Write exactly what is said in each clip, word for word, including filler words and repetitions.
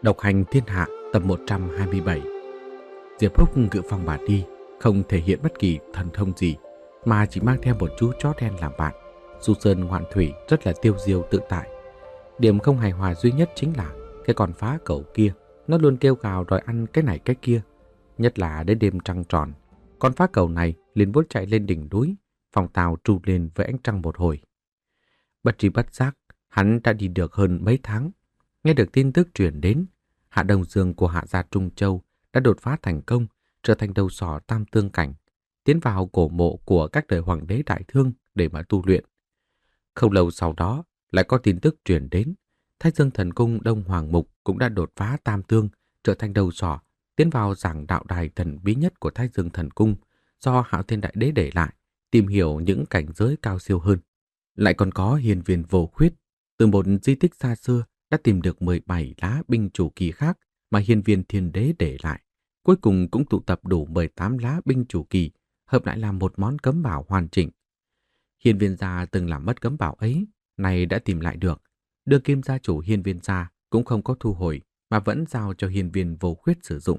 Độc hành thiên hạ tập một trăm hai mươi bảy. Diệp Húc ngự phong mà đi, không thể hiện bất kỳ thần thông gì, mà chỉ mang theo một chú chó đen làm bạn. Du sơn ngoạn thủy rất là tiêu diêu tự tại. Điểm không hài hòa duy nhất chính là cái con phá cẩu kia, nó luôn kêu gào đòi ăn cái này cái kia. Nhất là đến đêm trăng tròn, con phá cẩu này liền muốn chạy lên đỉnh núi, phòng tàu tru lên với ánh trăng một hồi. Bất tri bất giác, hắn đã đi được hơn mấy tháng. Nghe được tin tức truyền đến, Hạ Đông Dương của Hạ gia Trung Châu đã đột phá thành công, trở thành đầu sỏ tam tương cảnh, tiến vào cổ mộ của các đời hoàng đế đại thương để mà tu luyện. Không lâu sau đó, lại có tin tức truyền đến, Thái Dương Thần Cung Đông Hoàng Mục cũng đã đột phá tam tương, trở thành đầu sỏ, tiến vào giảng đạo đài thần bí nhất của Thái Dương Thần Cung do Hạo Thiên Đại Đế để lại, tìm hiểu những cảnh giới cao siêu hơn. Lại còn có hiền viên vô khuyết, từ một di tích xa xưa đã tìm được mười bảy lá binh chủ kỳ khác mà hiền viên thiên đế để lại. Cuối cùng cũng tụ tập đủ mười tám lá binh chủ kỳ, hợp lại làm một món cấm bảo hoàn chỉnh. Hiền viên gia từng làm mất cấm bảo ấy, này đã tìm lại được. Đưa kim gia chủ hiền viên gia cũng không có thu hồi, mà vẫn giao cho hiền viên vô khuyết sử dụng.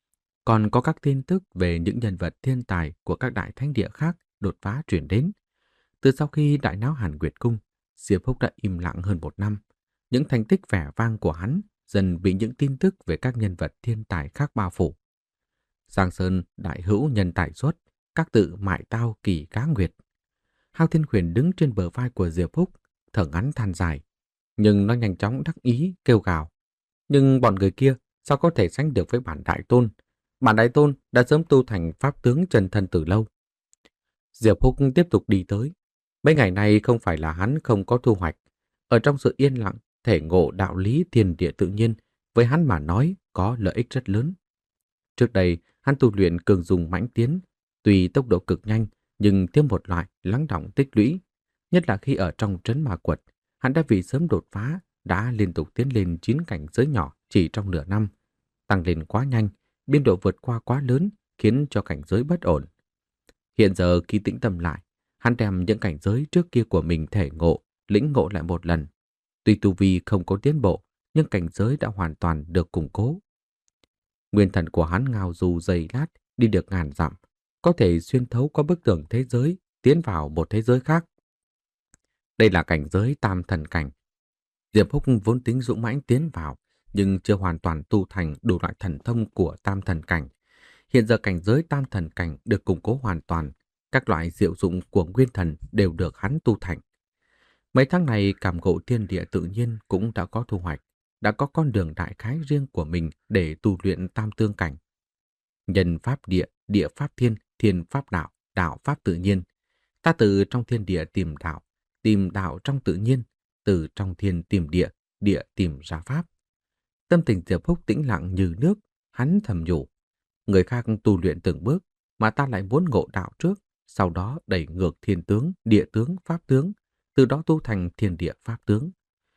Còn có các tin tức về những nhân vật thiên tài của các đại thánh địa khác đột phá truyền đến. Từ sau khi đại náo Hàn Nguyệt Cung, Diệp Húc đã im lặng hơn một năm. Những thành tích vẻ vang của hắn dần bị những tin tức về các nhân vật thiên tài khác bao phủ. Giang Sơn đại hữu nhân tài xuất, các tự mại tao kỳ cá nguyệt. Hao Thiên Huyền đứng trên bờ vai của Diệp Húc, thở ngắn than dài, nhưng nó nhanh chóng đắc ý kêu gào. Nhưng bọn người kia sao có thể sánh được với bản đại tôn? Bản đại tôn đã sớm tu thành pháp tướng chân thân từ lâu. Diệp Húc tiếp tục đi tới. Mấy ngày nay không phải là hắn không có thu hoạch. Ở trong sự yên lặng, thể ngộ đạo lý thiên địa tự nhiên, với hắn mà nói có lợi ích rất lớn. Trước đây, hắn tu luyện cường dùng mãnh tiến, tuy tốc độ cực nhanh, nhưng thêm một loại lắng đọng tích lũy. Nhất là khi ở trong trấn Ma Quật, hắn đã vì sớm đột phá, đã liên tục tiến lên chín cảnh giới nhỏ chỉ trong nửa năm. Tăng lên quá nhanh, biên độ vượt qua quá lớn, khiến cho cảnh giới bất ổn. Hiện giờ khi tĩnh tâm lại, hắn đem những cảnh giới trước kia của mình thể ngộ, lĩnh ngộ lại một lần. Tuy tu vi không có tiến bộ, nhưng cảnh giới đã hoàn toàn được củng cố. Nguyên thần của hắn ngao du giây lát, đi được ngàn dặm, có thể xuyên thấu qua bức tường thế giới, tiến vào một thế giới khác. Đây là cảnh giới tam thần cảnh. Diệp Húc vốn tính dũng mãnh tiến vào, nhưng chưa hoàn toàn tu thành đủ loại thần thông của tam thần cảnh. Hiện giờ cảnh giới tam thần cảnh được củng cố hoàn toàn, các loại diệu dụng của nguyên thần đều được hắn tu thành. Mấy tháng này cảm ngộ thiên địa tự nhiên cũng đã có thu hoạch, đã có con đường đại khái riêng của mình để tu luyện tam tương cảnh. Nhân pháp địa, địa pháp thiên, thiên pháp đạo, đạo pháp tự nhiên. Ta từ trong thiên địa tìm đạo, tìm đạo trong tự nhiên, từ trong thiên tìm địa, địa tìm ra pháp. Tâm tình Diệp Húc tĩnh lặng như nước, hắn thầm nhủ. Người khác tu luyện từng bước, mà ta lại muốn ngộ đạo trước, sau đó đẩy ngược thiên tướng, địa tướng, pháp tướng, từ đó tu thành thiên địa pháp tướng.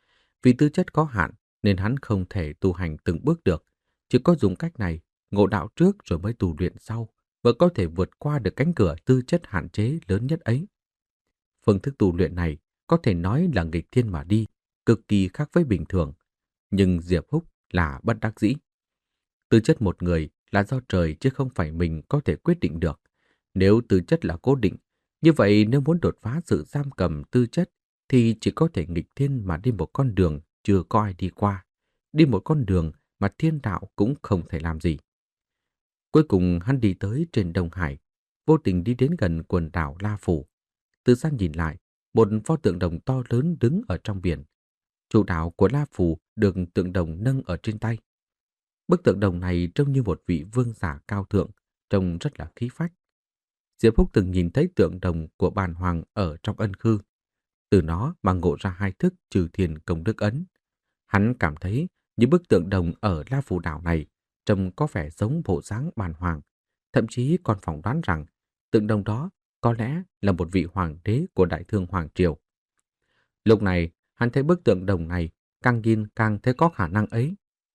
Vì tư chất có hạn nên hắn không thể tu hành từng bước được, chỉ có dùng cách này, ngộ đạo trước rồi mới tu luyện sau, và có thể vượt qua được cánh cửa tư chất hạn chế lớn nhất ấy. Phương thức tu luyện này có thể nói là nghịch thiên mà đi, cực kỳ khác với bình thường, nhưng Diệp Húc là bất đắc dĩ. Tư chất một người là do trời chứ không phải mình có thể quyết định được. Nếu tư chất là cố định, như vậy nếu muốn đột phá sự giam cầm tư chất thì chỉ có thể nghịch thiên mà đi một con đường chưa có ai đi qua, đi một con đường mà thiên đạo cũng không thể làm gì. Cuối cùng hắn đi tới trên Đông Hải, vô tình đi đến gần quần đảo La Phủ. Từ xa nhìn lại, một pho tượng đồng to lớn đứng ở trong biển. Chủ đạo của La Phủ được tượng đồng nâng ở trên tay. Bức tượng đồng này trông như một vị vương giả cao thượng, trông rất là khí phách. Diệp Húc từng nhìn thấy tượng đồng của bàn hoàng ở trong ân khư. Từ nó mà ngộ ra hai thức trừ thiền công đức ấn. Hắn cảm thấy những bức tượng đồng ở La Phù đảo này trông có vẻ giống bộ dáng bàn hoàng. Thậm chí còn phỏng đoán rằng tượng đồng đó có lẽ là một vị hoàng đế của Đại Thương Hoàng Triều. Lúc này, hắn thấy bức tượng đồng này càng nhìn càng thấy có khả năng ấy.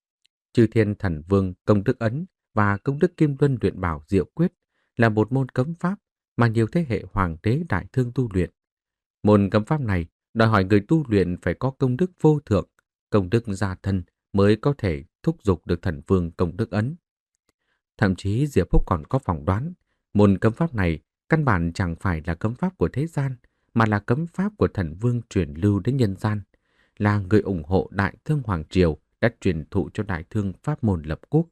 Chư Thiên Thần Vương công đức ấn và công đức Kim Luân luyện bảo diệu quyết là một môn cấm pháp mà nhiều thế hệ hoàng đế Đại Thương tu luyện. Môn cấm pháp này đòi hỏi người tu luyện phải có công đức vô thượng, công đức gia thân mới có thể thúc giục được thần vương công đức ấn. Thậm chí Diệp Phúc còn có phỏng đoán, môn cấm pháp này căn bản chẳng phải là cấm pháp của thế gian, mà là cấm pháp của thần vương truyền lưu đến nhân gian, là người ủng hộ Đại Thương Hoàng Triều đã truyền thụ cho Đại Thương pháp môn lập quốc.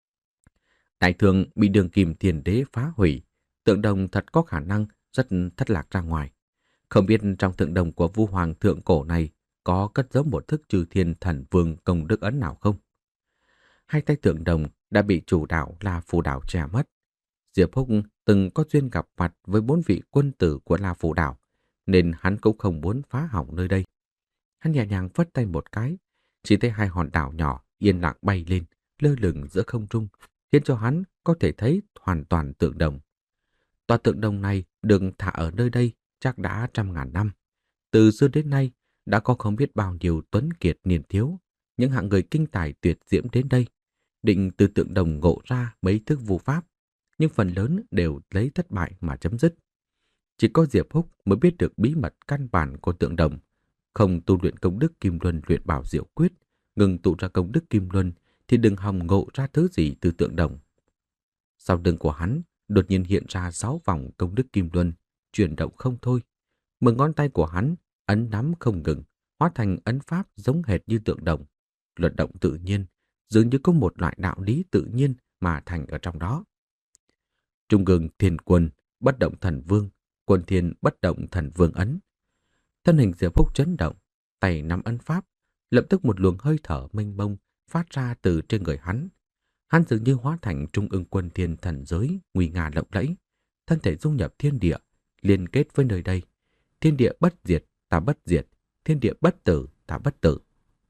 Đại Thương bị Đường Kim Tiền Đế phá hủy, tượng đồng thật có khả năng rất thất lạc ra ngoài. Không biết trong tượng đồng của Vu Hoàng thượng cổ này có cất giấu một thức trừ thiên thần vương công đức ấn nào không? Hai tay tượng đồng đã bị chủ đạo La Phù Đảo chè mất. Diệp Phúc từng có duyên gặp mặt với bốn vị quân tử của La Phù Đảo, nên hắn cũng không muốn phá hỏng nơi đây. Hắn nhẹ nhàng phất tay một cái, chỉ thấy hai hòn đảo nhỏ yên lặng bay lên, lơ lửng giữa không trung, khiến cho hắn có thể thấy hoàn toàn tượng đồng. Tòa tượng đồng này được thả ở nơi đây chắc đã trăm ngàn năm. Từ xưa đến nay đã có không biết bao nhiêu tuấn kiệt niên thiếu, những hạng người kinh tài tuyệt diễm đến đây, định từ tượng đồng ngộ ra mấy thức vu pháp, nhưng phần lớn đều lấy thất bại mà chấm dứt. Chỉ có Diệp Phúc mới biết được bí mật căn bản của tượng đồng, không tu luyện công đức Kim Luân luyện bảo diệu quyết, ngừng tụ ra công đức Kim Luân thì đừng hòng ngộ ra thứ gì từ tượng đồng. Sau lưng của hắn đột nhiên hiện ra sáu vòng công đức Kim Luân, chuyển động không thôi. Mười ngón tay của hắn ấn nắm không ngừng, hóa thành ấn pháp giống hệt như tượng đồng, luật động tự nhiên, dường như có một loại đạo lý tự nhiên mà thành ở trong đó. Trung ương Thiên Quân, bất động thần vương, Quân Thiên bất động thần vương ấn. Thân hình Diệp Phúc chấn động, tay nắm ấn pháp, lập tức một luồng hơi thở mênh mông phát ra từ trên người hắn. Hắn dường như hóa thành trung ương Quân Thiên thần giới nguy nga lộng lẫy, thân thể dung nhập thiên địa, liên kết với nơi đây. Thiên địa bất diệt, ta bất diệt, thiên địa bất tử, ta bất tử.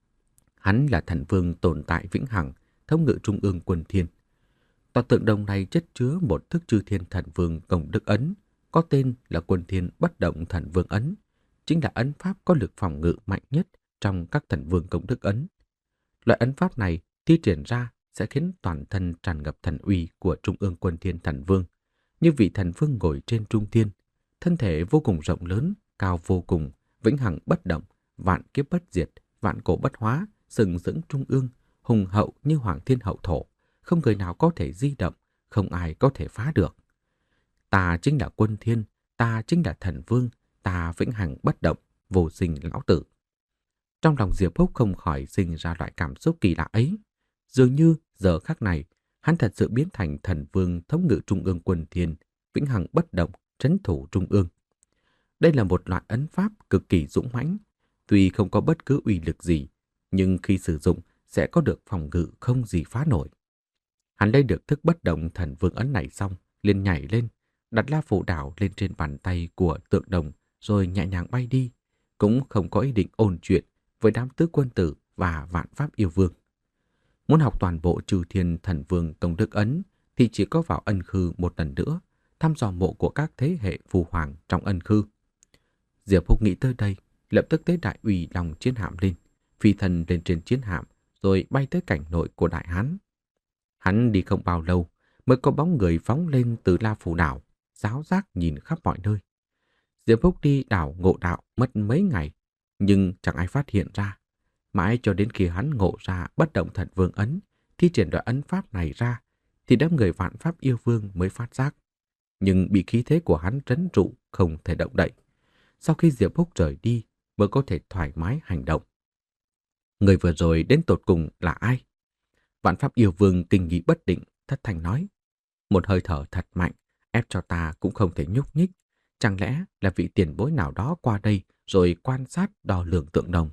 Hắn là thần vương tồn tại vĩnh hằng, thống ngự trung ương Quân Thiên. Tòa tượng đồng này chất chứa một thức chư thiên thần vương công đức ấn, có tên là Quân Thiên bất động thần vương ấn, chính là ấn pháp có lực phòng ngự mạnh nhất trong các thần vương công đức ấn. Loại ấn pháp này thi triển ra sẽ khiến toàn thân tràn ngập thần uy của trung ương Quân Thiên thần vương, như vị thần vương ngồi trên trung thiên, thân thể vô cùng rộng lớn, cao vô cùng, vĩnh hằng bất động, vạn kiếp bất diệt, vạn cổ bất hóa, sừng sững trung ương, hùng hậu như hoàng thiên hậu thổ, không người nào có thể di động, không ai có thể phá được. Ta chính là Quân Thiên, ta chính là thần vương, ta vĩnh hằng bất động, vô sinh lão tử. Trong lòng Diệp Phúc không khỏi sinh ra loại cảm xúc kỳ lạ ấy. Dường như giờ khắc này, hắn thật sự biến thành thần vương thống ngự trung ương Quân Thiên, vĩnh hằng bất động, trấn thủ trung ương. Đây là một loại ấn pháp cực kỳ dũng mãnh, tuy không có bất cứ uy lực gì, nhưng khi sử dụng sẽ có được phòng ngự không gì phá nổi. Hắn lấy được thức bất động thần vương ấn này xong, liền nhảy lên, đặt La Phù Đảo lên trên bàn tay của tượng đồng, rồi nhẹ nhàng bay đi, cũng không có ý định ôn chuyện với đám tứ quân tử và vạn pháp yêu vương. Muốn học toàn bộ trừ thiên thần vương công đức ấn thì chỉ có vào ân khư một lần nữa, thăm dò mộ của các thế hệ phù hoàng trong ân khư. Diệp Phúc nghĩ tới đây, lập tức tới đại ủy lòng chiến hạm lên, phi thần lên trên chiến hạm, rồi bay tới cảnh nội của Đại Hán. Hắn đi không bao lâu, mới có bóng người phóng lên từ La Phù Đảo, ráo rác nhìn khắp mọi nơi. Diệp Phúc đi đảo ngộ đạo mất mấy ngày, nhưng chẳng ai phát hiện ra. Mãi cho đến khi hắn ngộ ra bất động thần vương ấn, thi triển đoạn ấn pháp này ra, thì đám người vạn pháp yêu vương mới phát giác. Nhưng bị khí thế của hắn trấn trụ, không thể động đậy. Sau khi Diệp Phúc rời đi, mới có thể thoải mái hành động. Người vừa rồi đến tột cùng là ai? Vạn pháp yêu vương kinh nghĩ bất định, thất thanh nói. Một hơi thở thật mạnh, ép cho ta cũng không thể nhúc nhích. Chẳng lẽ là vị tiền bối nào đó qua đây rồi quan sát đo lường tượng đồng?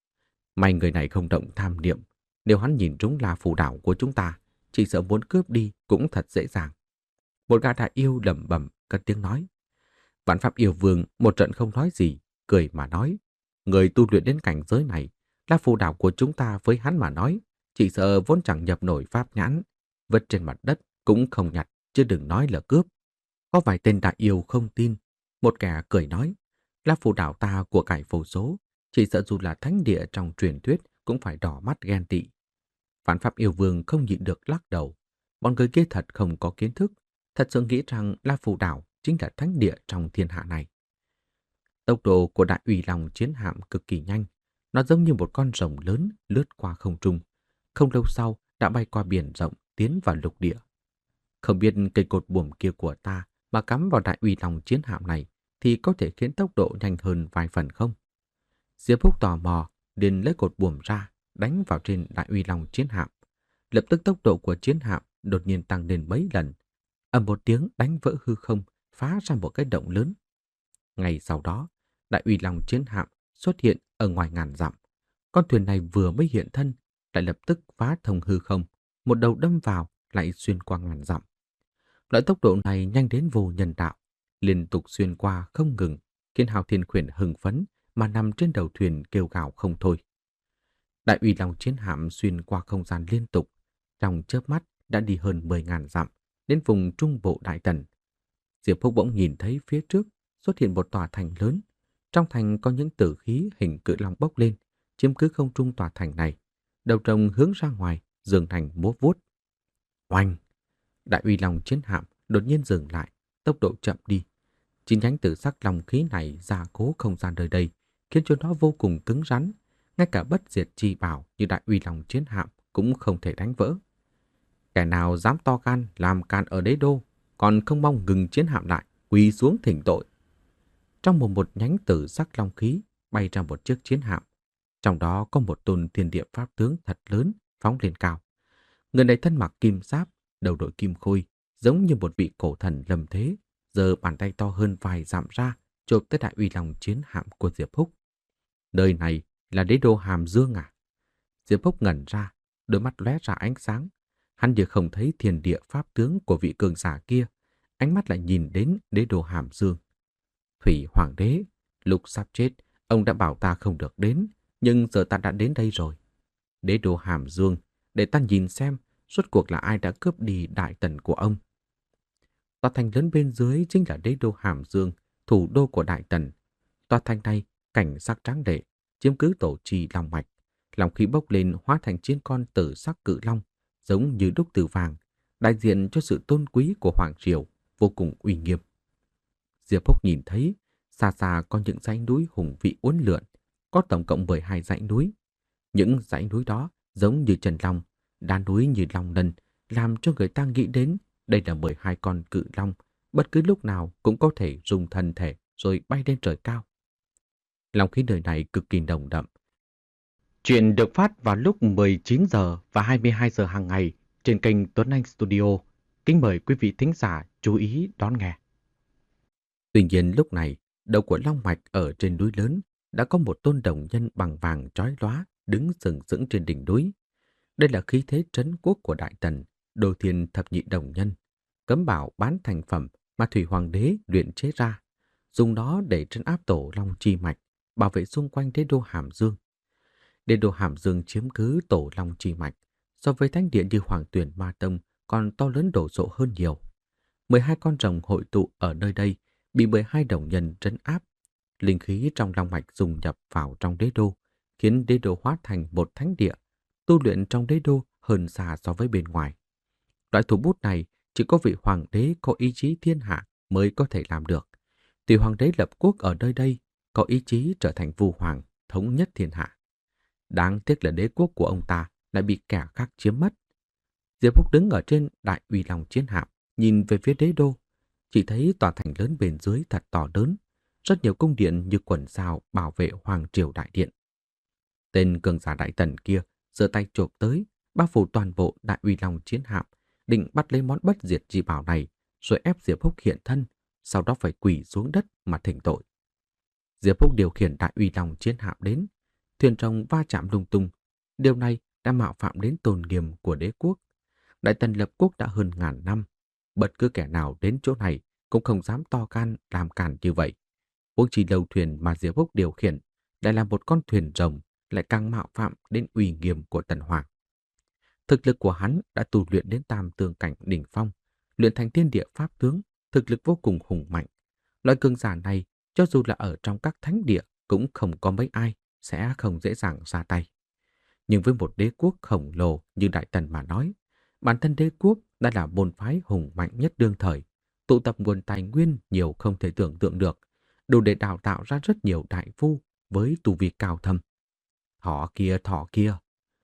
May người này không động tham niệm, nếu hắn nhìn trúng La Phù Đảo của chúng ta, chỉ sợ muốn cướp đi cũng thật dễ dàng. Một gã đại yêu lẩm bẩm cất tiếng nói. Vạn pháp yêu vương một trận không nói gì, cười mà nói. Người tu luyện đến cảnh giới này, La Phù Đảo của chúng ta với hắn mà nói, chỉ sợ vốn chẳng nhập nổi pháp nhãn, vứt trên mặt đất cũng không nhặt, chứ đừng nói là cướp. Có vài tên đại yêu không tin, một kẻ cười nói, La Phù Đảo ta của cải vô số, chỉ sợ dù là thánh địa trong truyền thuyết cũng phải đỏ mắt ghen tị. Vạn pháp yêu vương không nhịn được lắc đầu, bọn người kia thật không có kiến thức, thật sự nghĩ rằng La Phù Đảo chính là thánh địa trong thiên hạ này. Tốc độ của đại ủy lòng chiến hạm cực kỳ nhanh, nó giống như một con rồng lớn lướt qua không trung. không lâu sau đã bay qua biển rộng tiến vào lục địa. Không biết cây cột buồm kia của ta mà cắm vào Đại Uy Long chiến hạm này thì có thể khiến tốc độ nhanh hơn vài phần không? Diệp Húc tò mò, liền lấy cột buồm ra, đánh vào trên Đại Uy Long chiến hạm. Lập tức tốc độ của chiến hạm đột nhiên tăng lên mấy lần. Ầm một tiếng đánh vỡ hư không, phá ra một cái động lớn. Ngay sau đó, Đại Uy Long chiến hạm xuất hiện ở ngoài ngàn dặm. Con thuyền này vừa mới hiện thân, lại lập tức phá thông hư không, một đầu đâm vào, lại xuyên qua ngàn dặm. Loại tốc độ này nhanh đến vô nhân đạo, liên tục xuyên qua không ngừng, khiến Hào Thiên Khuyển hưng phấn mà nằm trên đầu thuyền kêu gào không thôi. Đại Uy Long chiến hạm xuyên qua không gian liên tục, trong chớp mắt đã đi hơn mười ngàn dặm, đến vùng trung bộ Đại Tần. Diệp Húc bỗng nhìn thấy phía trước xuất hiện một tòa thành lớn. Trong thành có những tử khí hình cự long bốc lên, chiếm cứ không trung tòa thành này. Đầu rồng hướng ra ngoài, dường thành múa vuốt. Oanh! Đại Uy Long chiến hạm đột nhiên dừng lại, tốc độ chậm đi. Chín nhánh tử sắc long khí này gia cố không gian nơi đây, khiến cho nó vô cùng cứng rắn. Ngay cả bất diệt chi bảo như Đại Uy Long chiến hạm cũng không thể đánh vỡ. Kẻ nào dám to gan làm càn ở đế đô, còn không mong ngừng chiến hạm lại, quỳ xuống thỉnh tội. Trong một một nhánh tử sắc long khí bay ra một chiếc chiến hạm. Trong đó có một tôn thiên địa pháp tướng thật lớn phóng lên cao. Người này thân mặc kim giáp, đầu đội kim khôi, giống như một vị cổ thần lâm thế, giơ bàn tay to hơn vài dặm ra, chộp tới Đại Uy Long chiến hạm của Diệp Húc. Nơi này là đế đô Hàm Dương à? Diệp Húc ngẩn ra, đôi mắt lóe ra ánh sáng. Hắn vừa không thấy thiên địa pháp tướng của vị cường giả kia, ánh mắt lại nhìn đến đế đô Hàm Dương. Thủy Hoàng đế, lúc sắp chết, ông đã bảo ta không được đến, nhưng giờ ta đã đến đây rồi. Đế đô Hàm Dương, để ta nhìn xem rốt cuộc là ai đã cướp đi Đại Tần của ông. Tòa thành lớn bên dưới chính là đế đô Hàm Dương, thủ đô của Đại Tần. Tòa thành này cảnh sắc tráng lệ, chiếm cứ tổ trì long mạch, lòng khí bốc lên hóa thành chiến con tử sắc cự long, giống như đúc từ vàng, đại diện cho sự tôn quý của hoàng triều, vô cùng uy nghiêm. Diệp Húc nhìn thấy xa xa có những dãy núi hùng vĩ uốn lượn, có tổng cộng mười hai dãy núi. Những dãy núi đó giống như chân long, đá núi như long lân, làm cho người ta nghĩ đến đây là mười hai con cự long, bất cứ lúc nào cũng có thể dùng thân thể rồi bay lên trời cao. Long khí nơi này cực kỳ nồng đậm. Chuyện được phát vào lúc mười chín giờ và hai mươi hai giờ hàng ngày trên kênh Tuấn Anh Studio. Kính mời quý vị thính giả chú ý đón nghe. Tuy nhiên lúc này, đầu của long mạch ở trên núi lớn đã có một tôn đồng nhân bằng vàng chói lóa đứng sừng sững trên đỉnh núi. Đây là khí thế trấn quốc của Đại Tần, Đồ Thiên thập nhị đồng nhân, cấm bảo bán thành phẩm mà Thủy Hoàng đế luyện chế ra, dùng nó để trấn áp tổ long chi mạch, bảo vệ xung quanh đế đô Hàm Dương. Đế đô Hàm Dương chiếm cứ tổ long chi mạch, so với thánh địa như Hoàng Tuyển Ma Tông còn to lớn đổ sộ hơn nhiều. mười hai con rồng hội tụ ở nơi đây, bị mười hai đồng nhân trấn áp. Linh khí trong long mạch dùng nhập vào trong đế đô, khiến đế đô hóa thành một thánh địa, tu luyện trong đế đô hơn xa so với bên ngoài. Loại thủ bút này chỉ có vị hoàng đế có ý chí thiên hạ mới có thể làm được. Tuy hoàng đế lập quốc ở nơi đây, có ý chí trở thành vua hoàng, thống nhất thiên hạ. Đáng tiếc là đế quốc của ông ta lại bị kẻ khác chiếm mất. Diệp Húc đứng ở trên Đại Uy Long chiến hạm, nhìn về phía đế đô, chỉ thấy tòa thành lớn bên dưới thật to lớn, rất nhiều cung điện như quần sao bảo vệ hoàng triều đại điện. Tên cường giả Đại Tần kia giơ tay chộp tới, bao phủ toàn bộ Đại Uy Long chiến hạm, định bắt lấy món bất diệt chi bảo này, rồi ép Diệp Húc hiện thân, sau đó phải quỳ xuống đất mà thỉnh tội. Diệp Húc điều khiển Đại Uy Long chiến hạm đến, thuyền rồng va chạm lung tung. Điều này đã mạo phạm đến tôn nghiêm của đế quốc. Đại Tần lập quốc đã hơn ngàn năm, bất cứ kẻ nào đến chỗ này cũng không dám to gan làm cản như vậy. Huống chi đầu thuyền mà Diệp Húc điều khiển lại là một con thuyền rồng, lại càng mạo phạm đến uy nghiêm của Tần Hoàng. Thực lực của hắn đã tu luyện đến tam tường cảnh đỉnh phong, luyện thành thiên địa pháp tướng, thực lực vô cùng hùng mạnh. Loại cường giả này, cho dù là ở trong các thánh địa, cũng không có mấy ai sẽ không dễ dàng ra tay. Nhưng với một đế quốc khổng lồ như Đại Tần mà nói, bản thân đế quốc đã là môn phái hùng mạnh nhất đương thời, tụ tập nguồn tài nguyên nhiều không thể tưởng tượng được, đủ để đào tạo ra rất nhiều đại phu với tu vi cao thâm. Thỏ kia, thỏ kia.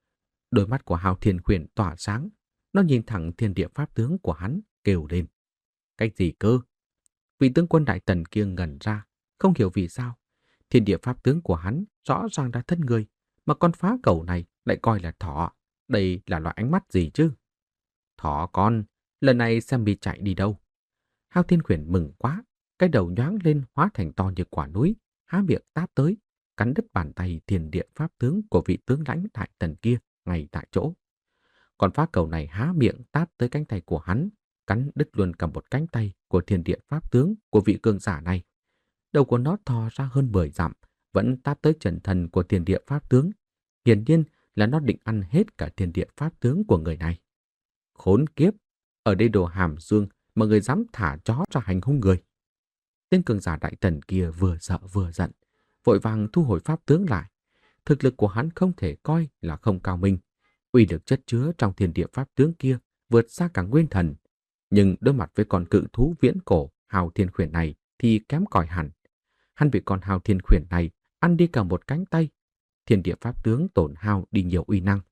Đôi mắt của Hào Thiên Huyền tỏa sáng, nó nhìn thẳng thiên địa pháp tướng của hắn, kêu lên. Cái gì cơ? Vị tướng quân Đại Tần kia ngẩn ra, không hiểu vì sao. Thiên địa pháp tướng của hắn rõ ràng đã thân người, mà con phá cẩu này lại coi là thỏ. Đây là loại ánh mắt gì chứ? Thỏ con, lần này xem bị chạy đi đâu. Hao Thiên Huyền mừng quá, cái đầu nhoáng lên hóa thành to như quả núi, há miệng táp tới, cắn đứt bàn tay thiên địa pháp tướng của vị tướng lãnh Đại Tần kia ngay tại chỗ. Con phá cầu này há miệng táp tới cánh tay của hắn, cắn đứt luôn cả một cánh tay của thiên địa pháp tướng của vị cường giả này. Đầu của nó thò ra hơn mười dặm, vẫn táp tới chân thân của thiên địa pháp tướng. Hiển nhiên là nó định ăn hết cả thiên địa pháp tướng của người này. Khốn kiếp, ở đây đồ hàm dương mà người dám thả chó ra hành hung người. Tên cường giả Đại Tần kia vừa sợ vừa giận, vội vàng thu hồi pháp tướng lại. Thực lực của hắn không thể coi là không cao minh. Uy lực chất chứa trong thiên địa pháp tướng kia vượt xa cả nguyên thần. Nhưng đối mặt với con cự thú viễn cổ Hào Thiên Khuyển này thì kém cỏi hẳn. Hắn bị con Hào Thiên Khuyển này ăn đi cả một cánh tay. Thiên địa pháp tướng tổn hao đi nhiều uy năng.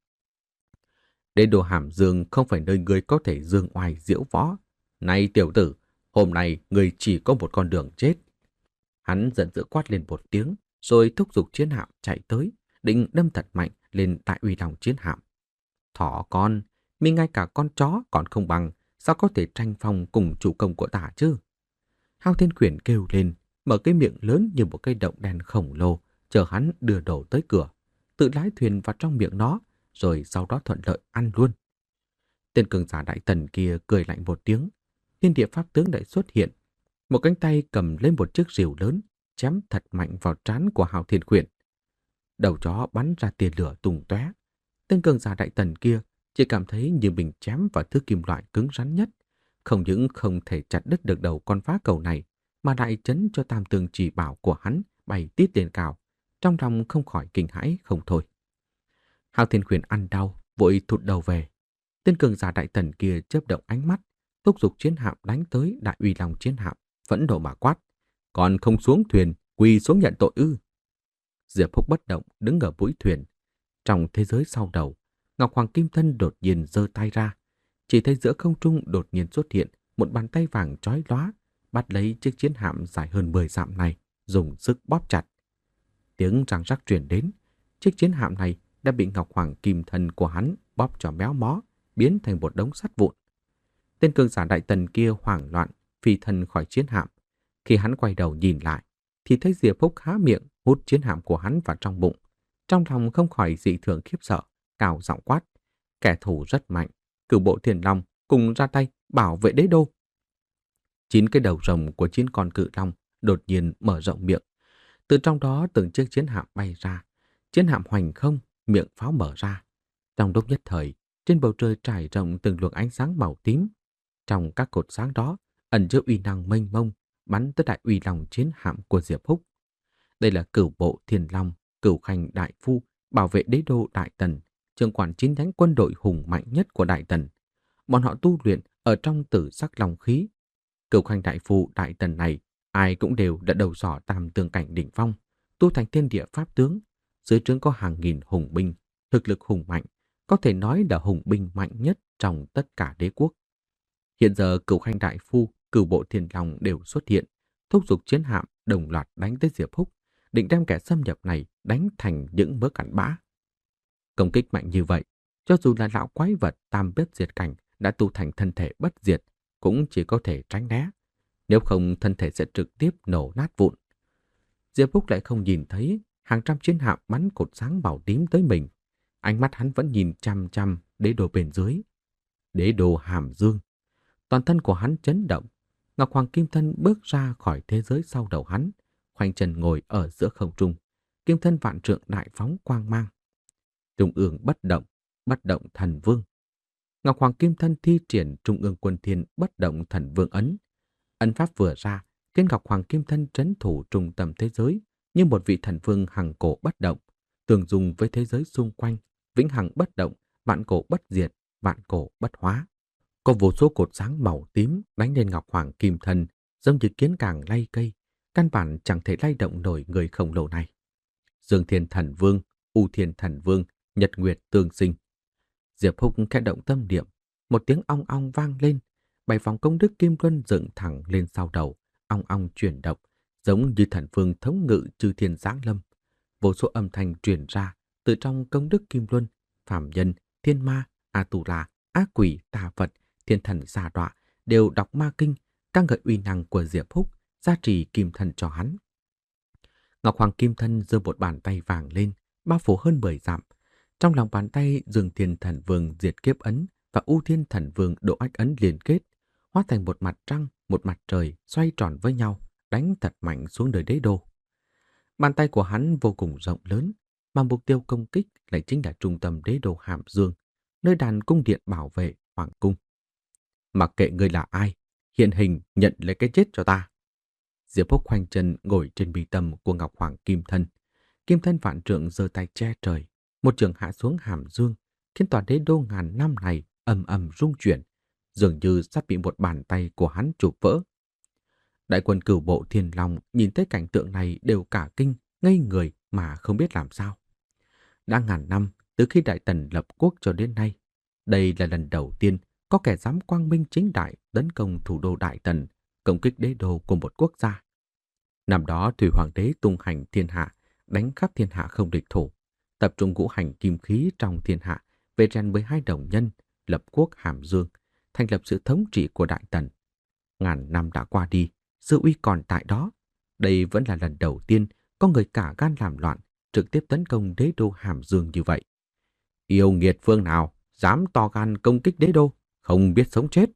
Đế đô Hàm Dương không phải nơi người có thể dương oai diễu võ. Này tiểu tử, hôm nay người chỉ có một con đường chết. Hắn giận dữ quát lên một tiếng, rồi thúc giục chiến hạm chạy tới, định đâm thật mạnh lên Đại Uy Long chiến hạm. Thỏ con, mi ngay cả con chó còn không bằng, sao có thể tranh phong cùng chủ công của ta chứ? Hao Thiên Khuyển kêu lên, mở cái miệng lớn như một cây động đèn khổng lồ, chờ hắn đưa đổ tới cửa, tự lái thuyền vào trong miệng nó, rồi sau đó thuận lợi ăn luôn. Tên cường giả Đại Tần kia cười lạnh một tiếng, thiên địa pháp tướng lại xuất hiện. Một cánh tay cầm lên một chiếc rìu lớn, chém thật mạnh vào trán của Hao Thiên Khuyển. Đầu chó bắn ra tia lửa tung tóe. Tên cường giả Đại Tần kia chỉ cảm thấy như mình chém vào thứ kim loại cứng rắn nhất. Không những không thể chặt đứt được đầu con phá cầu này, mà lại chấn cho tam tường chỉ bảo của hắn bay tít lên cao. Trong lòng không khỏi kinh hãi không thôi. Hao Thiên Khuyển ăn đau, vội thụt đầu về. Tên cường giả Đại Tần kia chớp động ánh mắt, thúc giục chiến hạm đánh tới Đại Uy Long chiến hạm, phẫn nộ mà quát. Còn không xuống thuyền, quỳ xuống nhận tội ư? Diệp Húc bất động đứng ở mũi thuyền. Trong thế giới sau đầu, Ngọc Hoàng Kim Thân đột nhiên giơ tay ra. Chỉ thấy giữa không trung đột nhiên xuất hiện một bàn tay vàng chói lóa, bắt lấy chiếc chiến hạm dài hơn mười dặm này, dùng sức bóp chặt. Tiếng răng rắc truyền đến, chiếc chiến hạm này đã bị Ngọc Hoàng Kim Thân của hắn bóp cho méo mó, biến thành một đống sắt vụn. Tên cường giả Đại Tần kia hoảng loạn, phi thân khỏi chiến hạm. Khi hắn quay đầu nhìn lại, thì thấy Diệp Húc há miệng hút chiến hạm của hắn vào trong bụng. Trong lòng không khỏi dị thường khiếp sợ, cao giọng quát. Kẻ thù rất mạnh, cửu bộ Thiên Long cùng ra tay bảo vệ đế đô. Chín cái đầu rồng của chín con cự long đột nhiên mở rộng miệng. Từ trong đó từng chiếc chiến hạm bay ra. Chiến hạm hoành không, miệng pháo mở ra. Trong lúc nhất thời, trên bầu trời trải rộng từng luồng ánh sáng màu tím. Trong các cột sáng đó, ẩn chứa uy năng mênh mông, bắn tới Đại Uy Long chiến hạm của Diệp Húc. Đây là cửu bộ Thiên Long, cửu khanh đại phu, bảo vệ đế đô Đại Tần, trưởng quản chín nhánh quân đội hùng mạnh nhất của Đại Tần. Bọn họ tu luyện ở trong tử sắc long khí. Cửu khanh đại phu Đại Tần này, ai cũng đều đã đầu sỏ tam tường cảnh đỉnh phong, tu thành thiên địa pháp tướng. Dưới trướng có hàng nghìn hùng binh, thực lực hùng mạnh, có thể nói là hùng binh mạnh nhất trong tất cả đế quốc. Hiện giờ cửu khanh đại phu, cửu bộ Thiên Long đều xuất hiện, thúc giục chiến hạm đồng loạt đánh tới Diệp Húc, định đem kẻ xâm nhập này đánh thành những mớ cặn bã. Công kích mạnh như vậy, cho dù là lão quái vật tam bất diệt cảnh đã tu thành thân thể bất diệt, cũng chỉ có thể tránh né. Nếu không, thân thể sẽ trực tiếp nổ nát vụn. Diệp Húc lại không nhìn thấy hàng trăm chiến hạm bắn cột sáng màu tím tới mình. Ánh mắt hắn vẫn nhìn chăm chăm đế đô bên dưới. Đế đô Hàm Dương. Toàn thân của hắn chấn động. Ngọc Hoàng Kim Thân bước ra khỏi thế giới sau đầu hắn, khoanh chân ngồi ở giữa không trung. Kim thân vạn trượng đại phóng quang mang. Trung ương bất động, bất động thần vương. Ngọc Hoàng Kim Thân thi triển Trung ương quân thiên bất động thần vương ấn. Ấn pháp vừa ra, khiến Ngọc Hoàng Kim Thân trấn thủ trung tâm thế giới như một vị thần vương hằng cổ bất động, tương dung với thế giới xung quanh, vĩnh hằng bất động, vạn cổ bất diệt, vạn cổ bất hóa. Có vô số cột sáng màu tím đánh lên Ngọc Hoàng Kim Thân, giống như kiến càng lay cây, căn bản chẳng thể lay động nổi người khổng lồ này. Dương Thiên Thần Vương, U Thiên Thần Vương, Nhật Nguyệt tương sinh. Diệp Húc khẽ động tâm niệm, một tiếng ong ong vang lên, bảy vòng công đức kim luân dựng thẳng lên sau đầu, ong ong chuyển động, giống như thần vương thống ngự chư thiên giáng lâm. Vô số âm thanh truyền ra từ trong công đức kim luân, phàm nhân, thiên ma, Atula, ác quỷ, tà Phật, thiên thần xa đọa đều đọc ma kinh, ca ngợi uy năng của Diệp Húc, gia trì kim thân cho hắn. Ngọc Hoàng kim thân giơ một bàn tay vàng lên, bao phủ hơn mười dặm. Trong lòng bàn tay, Dương Thiên Thần Vương diệt kiếp ấn và U Thiên Thần Vương độ ách ấn liên kết, hóa thành một mặt trăng, một mặt trời xoay tròn với nhau, đánh thật mạnh xuống nơi đế đô. Bàn tay của hắn vô cùng rộng lớn, mà mục tiêu công kích lại chính là trung tâm đế đô Hàm Dương, nơi đàn cung điện bảo vệ hoàng cung. Mặc kệ ngươi là ai, hiện hình nhận lấy cái chết cho ta. Diệp Húc khoanh chân ngồi trên mi tâm của Ngọc Hoàng Kim Thân. Kim Thân vạn trượng giơ tay che trời, một trường hạ xuống Hàm Dương, khiến tòa đế đô ngàn năm này ầm ầm rung chuyển, dường như sắp bị một bàn tay của hắn chụp vỡ. Đại quân cửu bộ Thiên Long nhìn thấy cảnh tượng này đều cả kinh, ngây người mà không biết làm sao. Đã ngàn năm từ khi Đại Tần lập quốc cho đến nay, đây là lần đầu tiên có kẻ dám quang minh chính đại tấn công thủ đô Đại Tần, công kích đế đô của một quốc gia. Năm đó Thủy Hoàng đế tung hành thiên hạ, đánh khắp thiên hạ không địch thủ, tập trung ngũ hành kim khí trong thiên hạ, về rèn với hai đồng nhân, lập quốc Hàm Dương, thành lập sự thống trị của Đại Tần. Ngàn năm đã qua đi, sự uy còn tại đó. Đây vẫn là lần đầu tiên có người cả gan làm loạn, trực tiếp tấn công đế đô Hàm Dương như vậy. Yêu nghiệt phương nào dám to gan công kích đế đô, không biết sống chết.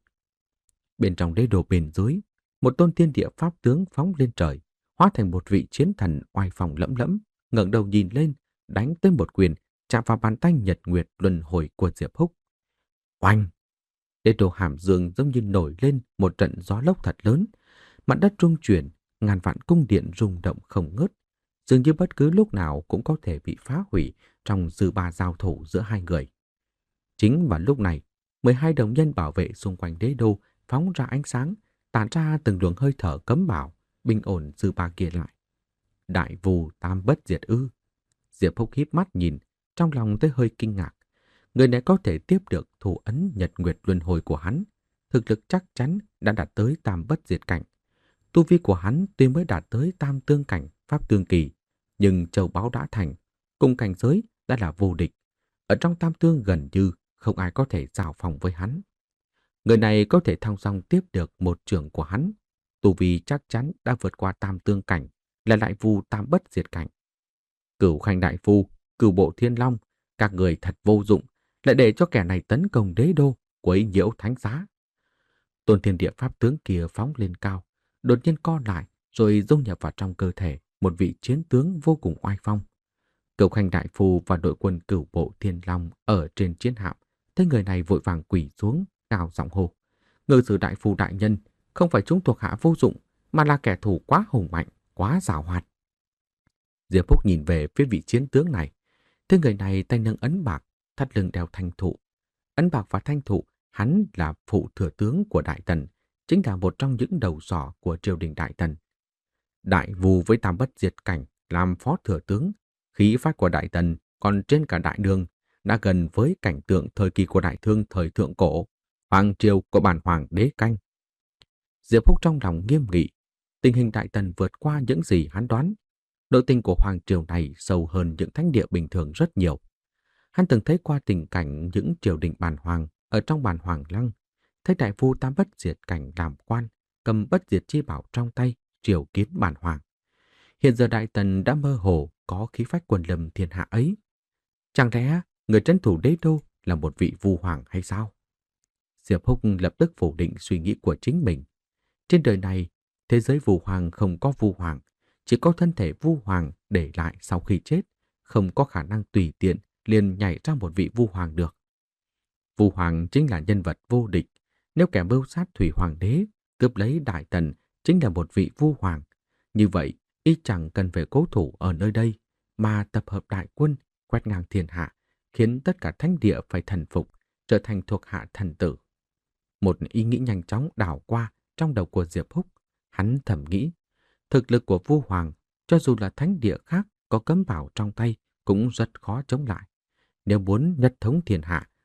Bên trong đế đô bên dưới, một tôn thiên địa pháp tướng phóng lên trời, hóa thành một vị chiến thần oai phong lẫm lẫm, ngẩng đầu nhìn lên, đánh tới một quyền, chạm vào bàn tay nhật nguyệt luân hồi của Diệp Húc. Oanh! Đế đô Hàm Dương giống như nổi lên một trận gió lốc thật lớn, mặt đất rung chuyển, ngàn vạn cung điện rung động không ngớt, dường như bất cứ lúc nào cũng có thể bị phá hủy trong dư ba giao thủ giữa hai người. Chính vào lúc này, mười hai đồng nhân bảo vệ xung quanh đế đô phóng ra ánh sáng, tản ra từng luồng hơi thở cấm bảo, bình ổn dư ba kia lại. Đại vù tam bất diệt ư? Diệp Húc híp mắt nhìn, trong lòng thấy hơi kinh ngạc. Người này có thể tiếp được thủ ấn nhật nguyệt luân hồi của hắn, thực lực chắc chắn đã đạt tới tam bất diệt cảnh. Tu vi của hắn tuy mới đạt tới tam tương cảnh, pháp tương kỳ, nhưng châu báu đã thành, cùng cảnh giới đã là vô địch. Ở trong tam tương gần như không ai có thể giao phòng với hắn. Người này có thể thong dong tiếp được một trường của hắn. Tu vi chắc chắn đã vượt qua tam tương cảnh, là lại vu tam bất diệt cảnh. Cửu Khanh đại phu, Cửu bộ Thiên Long, các người thật vô dụng, lại để cho kẻ này tấn công đế đô, quấy nhiễu thánh giá. Tôn thiên địa pháp tướng kia phóng lên cao, đột nhiên co lại, rồi dung nhập vào trong cơ thể một vị chiến tướng vô cùng oai phong. Cửu Khanh đại phu và đội quân Cửu bộ Thiên Long ở trên chiến hạm, thấy người này vội vàng quỳ xuống, cao giọng hô: Ngự sử đại phu đại nhân, không phải chúng thuộc hạ vô dụng, mà là kẻ thù quá hùng mạnh, quá giàu hoạt. Diệp Húc nhìn về phía vị chiến tướng này, thấy người này tay nâng ấn bạc, thắt lưng đeo thanh thụ. Ấn bạc và thanh thụ, hắn là phụ thừa tướng của Đại Tần, chính là một trong những đầu sỏ của triều đình Đại Tần. Đại vù với tam bất diệt cảnh làm phó thừa tướng, khí phách của Đại Tần còn trên cả đại đường, đã gần với cảnh tượng thời kỳ của đại thương thời thượng cổ, hoàng triều của bản hoàng đế canh. Diệp Húc trong lòng nghiêm nghị, tình hình Đại Tần vượt qua những gì hắn đoán. Nội tình của hoàng triều này sâu hơn những thánh địa bình thường rất nhiều. Hắn từng thấy qua tình cảnh những triều đình bản hoàng ở trong bản hoàng lăng, thấy đại phu tam bất diệt cảnh làm quan, cầm bất diệt chi bảo trong tay, triều kiến bản hoàng. Hiện giờ Đại Tần đã mơ hồ có khí phách quần lâm thiên hạ ấy. Chẳng lẽ người trấn thủ đế đô là một vị vu hoàng hay sao? Diệp Húc lập tức phủ định suy nghĩ của chính mình. Trên đời này, thế giới vu hoàng không có vu hoàng, chỉ có thân thể vu hoàng để lại sau khi chết, không có khả năng tùy tiện liền nhảy ra một vị vu hoàng được. Vu hoàng chính là nhân vật vô địch, nếu kẻ mưu sát Thủy Hoàng đế cướp lấy Đại Tần chính là một vị vu hoàng, như vậy y chẳng cần phải cố thủ ở nơi đây, mà tập hợp đại quân quét ngang thiên hạ, khiến tất cả thánh địa phải thần phục, trở thành thuộc hạ thần tử. Một ý nghĩ nhanh chóng đảo qua trong đầu của Diệp Húc. Hắn thầm nghĩ, thực lực của Vu Hoàng, cho dù là thánh địa khác có cấm bảo trong tay, cũng rất khó chống lại. Nếu muốn nhất thống thiên hạ,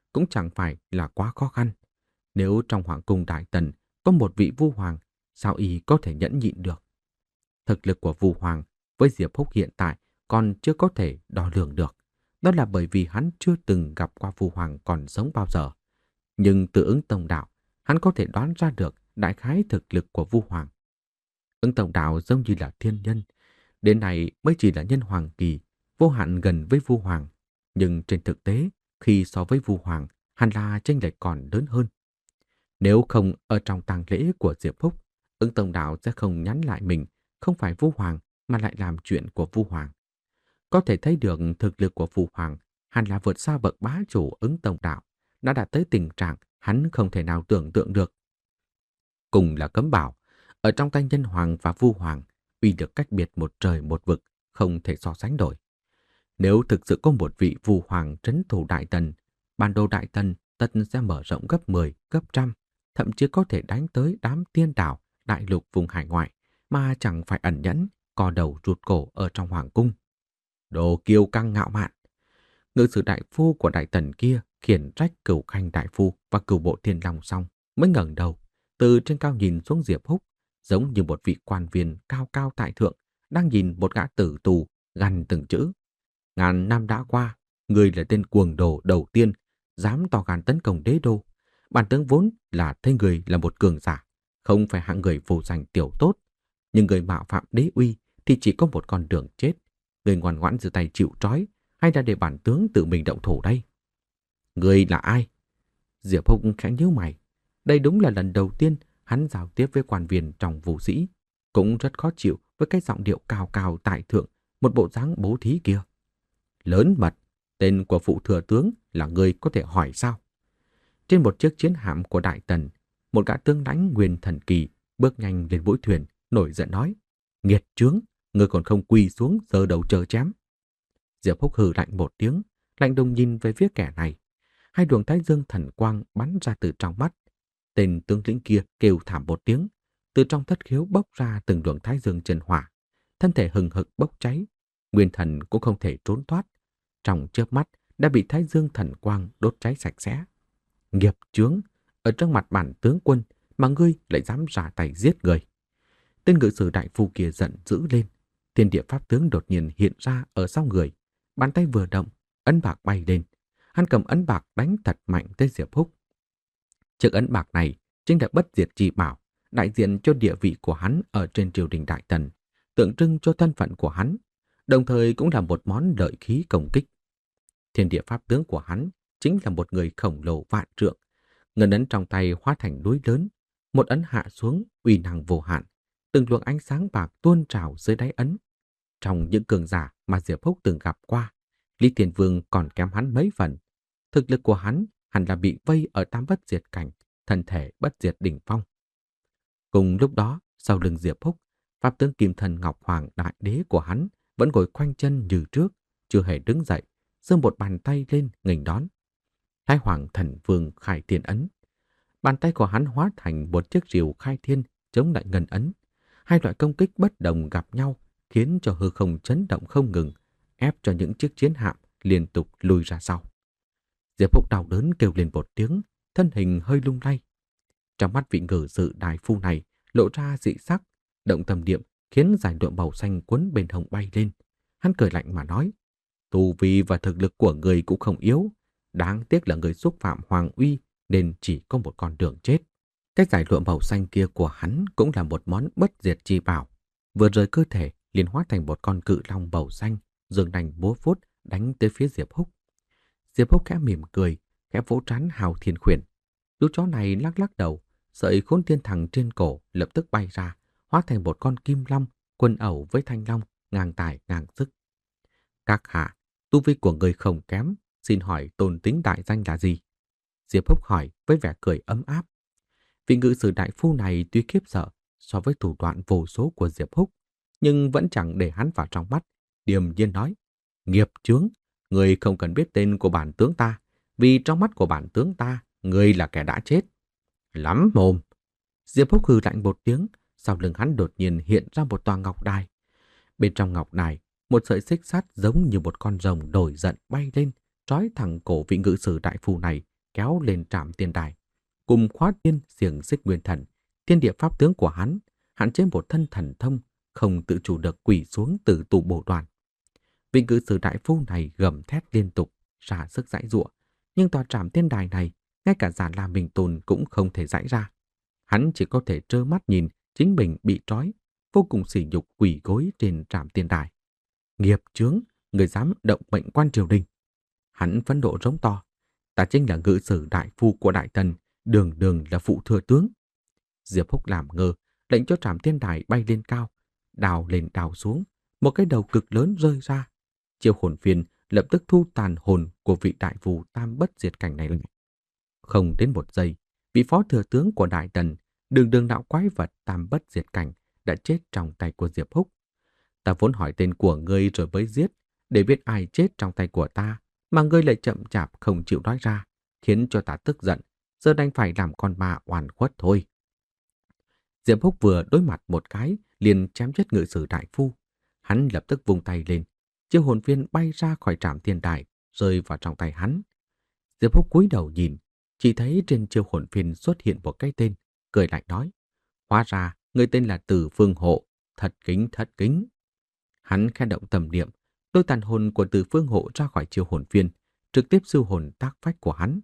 cũng chẳng phải là quá khó khăn. Nếu trong hoàng cung Đại Tần có một vị Vu Hoàng, sao y có thể nhẫn nhịn được? Thực lực của Vu Hoàng với Diệp Húc hiện tại còn chưa có thể đo lường được. Đó là bởi vì hắn chưa từng gặp qua Vu Hoàng còn sống bao giờ. Nhưng từ Ứng Tông Đạo, hắn có thể đoán ra được đại khái thực lực của Vu Hoàng. Ứng Tông Đạo giống như là thiên nhân, đến nay mới chỉ là nhân hoàng kỳ, vô hạn gần với Vu Hoàng. Nhưng trên thực tế, khi so với Vu Hoàng, hẳn là chênh lệch còn lớn hơn. Nếu không ở trong tang lễ của Diệp Húc, Ứng Tông Đạo sẽ không nhắn lại mình không phải Vu Hoàng mà lại làm chuyện của Vu Hoàng. Có thể thấy được thực lực của Vu Hoàng hẳn là vượt xa bậc bá chủ Ứng Tông Đạo, đã đạt tới tình trạng hắn không thể nào tưởng tượng được. Cùng là cấm bảo, ở trong tay Nhân Hoàng và Vu Hoàng, uy được cách biệt một trời một vực, không thể so sánh nổi. Nếu thực sự có một vị Vu Hoàng trấn thủ Đại Tần, bản đồ Đại Tần tất sẽ mở rộng gấp mười, gấp trăm, thậm chí có thể đánh tới đám tiên đảo, đại lục vùng hải ngoại, mà chẳng phải ẩn nhẫn, co đầu rụt cổ ở trong hoàng cung. Đồ kiêu căng ngạo mạn. Ngự sử đại phu của Đại Tần kia khiển trách Cửu Khanh đại phu và Cửu Bộ Thiên Long xong, mới ngẩng đầu, từ trên cao nhìn xuống Diệp Húc, giống như một vị quan viên cao cao tại thượng đang nhìn một gã tử tù gằn từng chữ. Ngàn năm đã qua, người là tên cuồng đồ đầu tiên dám to gan tấn công đế đô. Bản tướng vốn là thấy người là một cường giả, không phải hạng người vô danh tiểu tốt, nhưng người mạo phạm đế uy thì chỉ có một con đường chết. Người ngoan ngoãn giơ tay chịu trói, hay là để bản tướng tự mình động thủ đây? Người là ai? Diệp Húc khẽ nhíu mày. Đây đúng là lần đầu tiên hắn giao tiếp với quan viên trong Vũ Sĩ, cũng rất khó chịu với cái giọng điệu cao cao tại thượng, một bộ dáng bố thí kia. Lớn mật, tên của phụ thừa tướng là người có thể hỏi sao? Trên một chiếc chiến hạm của Đại Tần, một gã tướng lãnh Nguyên Thần Kỳ bước nhanh lên mũi thuyền, nổi giận nói: Nghiệt chướng, ngươi còn không quỳ xuống giơ đầu chờ chém. Diệp Húc hừ lạnh một tiếng, lạnh lùng nhìn về phía kẻ này. Hai luồng thái dương thần quang bắn ra từ trong mắt. Tên tướng lĩnh kia kêu thảm một tiếng, từ trong thất khiếu bốc ra từng luồng thái dương chân hỏa, thân thể hừng hực bốc cháy. Nguyên thần cũng không thể trốn thoát, trong chớp mắt đã bị thái dương thần quang đốt cháy sạch sẽ. Nghiệp chướng, ở trong mặt bản tướng quân mà ngươi lại dám ra tay giết người. Tên ngự sử đại phu kia giận dữ lên. Thiên địa pháp tướng đột nhiên hiện ra ở sau người, bàn tay vừa động, ấn bạc bay lên. Hắn cầm ấn bạc đánh thật mạnh tới Diệp Húc. Chiếc ấn bạc này chính là bất diệt chi bảo, đại diện cho địa vị của hắn ở trên triều đình Đại Tần, tượng trưng cho thân phận của hắn, đồng thời cũng là một món lợi khí công kích. Thiên địa pháp tướng của hắn chính là một người khổng lồ vạn trượng, ngân ấn trong tay hóa thành núi lớn, một ấn hạ xuống uy năng vô hạn, từng luồng ánh sáng bạc tuôn trào dưới đáy ấn. Trong những cường giả mà Diệp Húc từng gặp qua, Lý Tiền Vương còn kém hắn mấy phần. Thực lực của hắn hẳn là bị vây ở tam bất diệt cảnh, thân thể bất diệt đỉnh phong. Cùng lúc đó, sau lưng Diệp Húc, pháp tướng Kim Thần Ngọc Hoàng đại đế của hắn vẫn ngồi khoanh chân như trước, chưa hề đứng dậy, giơ một bàn tay lên nghênh đón. Thái Hoàng Thần Vương khai thiên ấn. Bàn tay của hắn hóa thành một chiếc rìu khai thiên chống lại ngân ấn. Hai loại công kích bất đồng gặp nhau, khiến cho hư không chấn động không ngừng, ép cho những chiếc chiến hạm liên tục lùi ra sau. Diệp Húc đau đớn kêu lên một tiếng, thân hình hơi lung lay. Trong mắt vị ngự sử đại phu này lộ ra dị sắc, động tâm niệm khiến giải lụa màu xanh cuốn bên hông bay lên. Hắn cười lạnh mà nói: Tu vi và thực lực của người cũng không yếu, đáng tiếc là người xúc phạm hoàng uy nên chỉ có một con đường chết. Cái giải lụa màu xanh kia của hắn cũng là một món bất diệt chi bảo, vừa rời cơ thể liền hóa thành một con cự long màu xanh, giương nanh múa vuốt đánh tới phía Diệp Húc. Diệp Húc khẽ mỉm cười, khẽ vỗ trán Hào Thiên Khuyển. Chú chó này lắc lắc đầu, sợi khôn thiên thằng trên cổ lập tức bay ra, hóa thành một con kim long, quân ẩu với thanh long, ngang tài ngang sức. Các hạ, tu vi của người không kém, xin hỏi tôn tính đại danh là gì? Diệp Húc hỏi với vẻ cười ấm áp. Vị ngự sử đại phu này tuy khiếp sợ so với thủ đoạn vô số của Diệp Húc, nhưng vẫn chẳng để hắn vào trong mắt, điềm nhiên nói: Nghiệp chướng, người không cần biết tên của bản tướng ta, vì trong mắt của bản tướng ta, người là kẻ đã chết. Lắm mồm! Diệp Húc hừ lạnh một tiếng, sau lưng hắn đột nhiên hiện ra một tòa ngọc đài. Bên trong ngọc đài, một sợi xích sắt giống như một con rồng nổi giận bay lên, trói thẳng cổ vị ngự sử đại phu này, kéo lên trạm tiên đài, cùng khóa tiên xiềng xích nguyên thần, thiên địa pháp tướng của hắn, hạn chế một thân thần thông, không tự chủ được quỳ xuống từ tụ bộ đoàn. Vị ngự sử đại phu này gầm thét liên tục, ra sức giãy giụa, nhưng tòa trạm tiên đài này, ngay cả Già La Minh Tôn cũng không thể giãy ra. Hắn chỉ có thể trơ mắt nhìn chính mình bị trói, vô cùng sỉ nhục quỳ gối trên trạm tiên đài. Nghiệp chướng, người dám động mệnh quan triều đình. Hắn phẫn nộ rống to, ta chính là ngự sử đại phu của Đại Tần, đường đường là phụ thừa tướng. Diệp Húc làm ngơ, lệnh cho trạm tiên đài bay lên cao, đào lên đào xuống, một cái đầu cực lớn rơi ra. Chiêu hồn phiên lập tức thu tàn hồn của vị đại phu tam bất diệt cảnh này lại. Không đến một giây, vị phó thừa tướng của Đại Tần, đường đường đạo quái vật tam bất diệt cảnh, đã chết trong tay của Diệp Húc. Ta vốn hỏi tên của ngươi rồi mới giết, để biết ai chết trong tay của ta, mà ngươi lại chậm chạp không chịu nói ra, khiến cho ta tức giận, giờ đành phải làm con ma oan khuất thôi. Diệp Húc vừa đối mặt một cái, liền chém chết ngự sử đại phu. Hắn lập tức vung tay lên, chiêu hồn viên bay ra khỏi trạm tiên đài, rơi vào trong tay hắn. Diệp Húc cúi đầu nhìn, chỉ thấy trên chiêu hồn viên xuất hiện một cái tên, cười lại nói: hóa ra người tên là Từ Phương Hộ, thật kính thật kính. Hắn khẽ động tâm niệm, đôi tàn hồn của Từ Phương Hộ ra khỏi chiêu hồn viên, trực tiếp siêu hồn tác phách của hắn.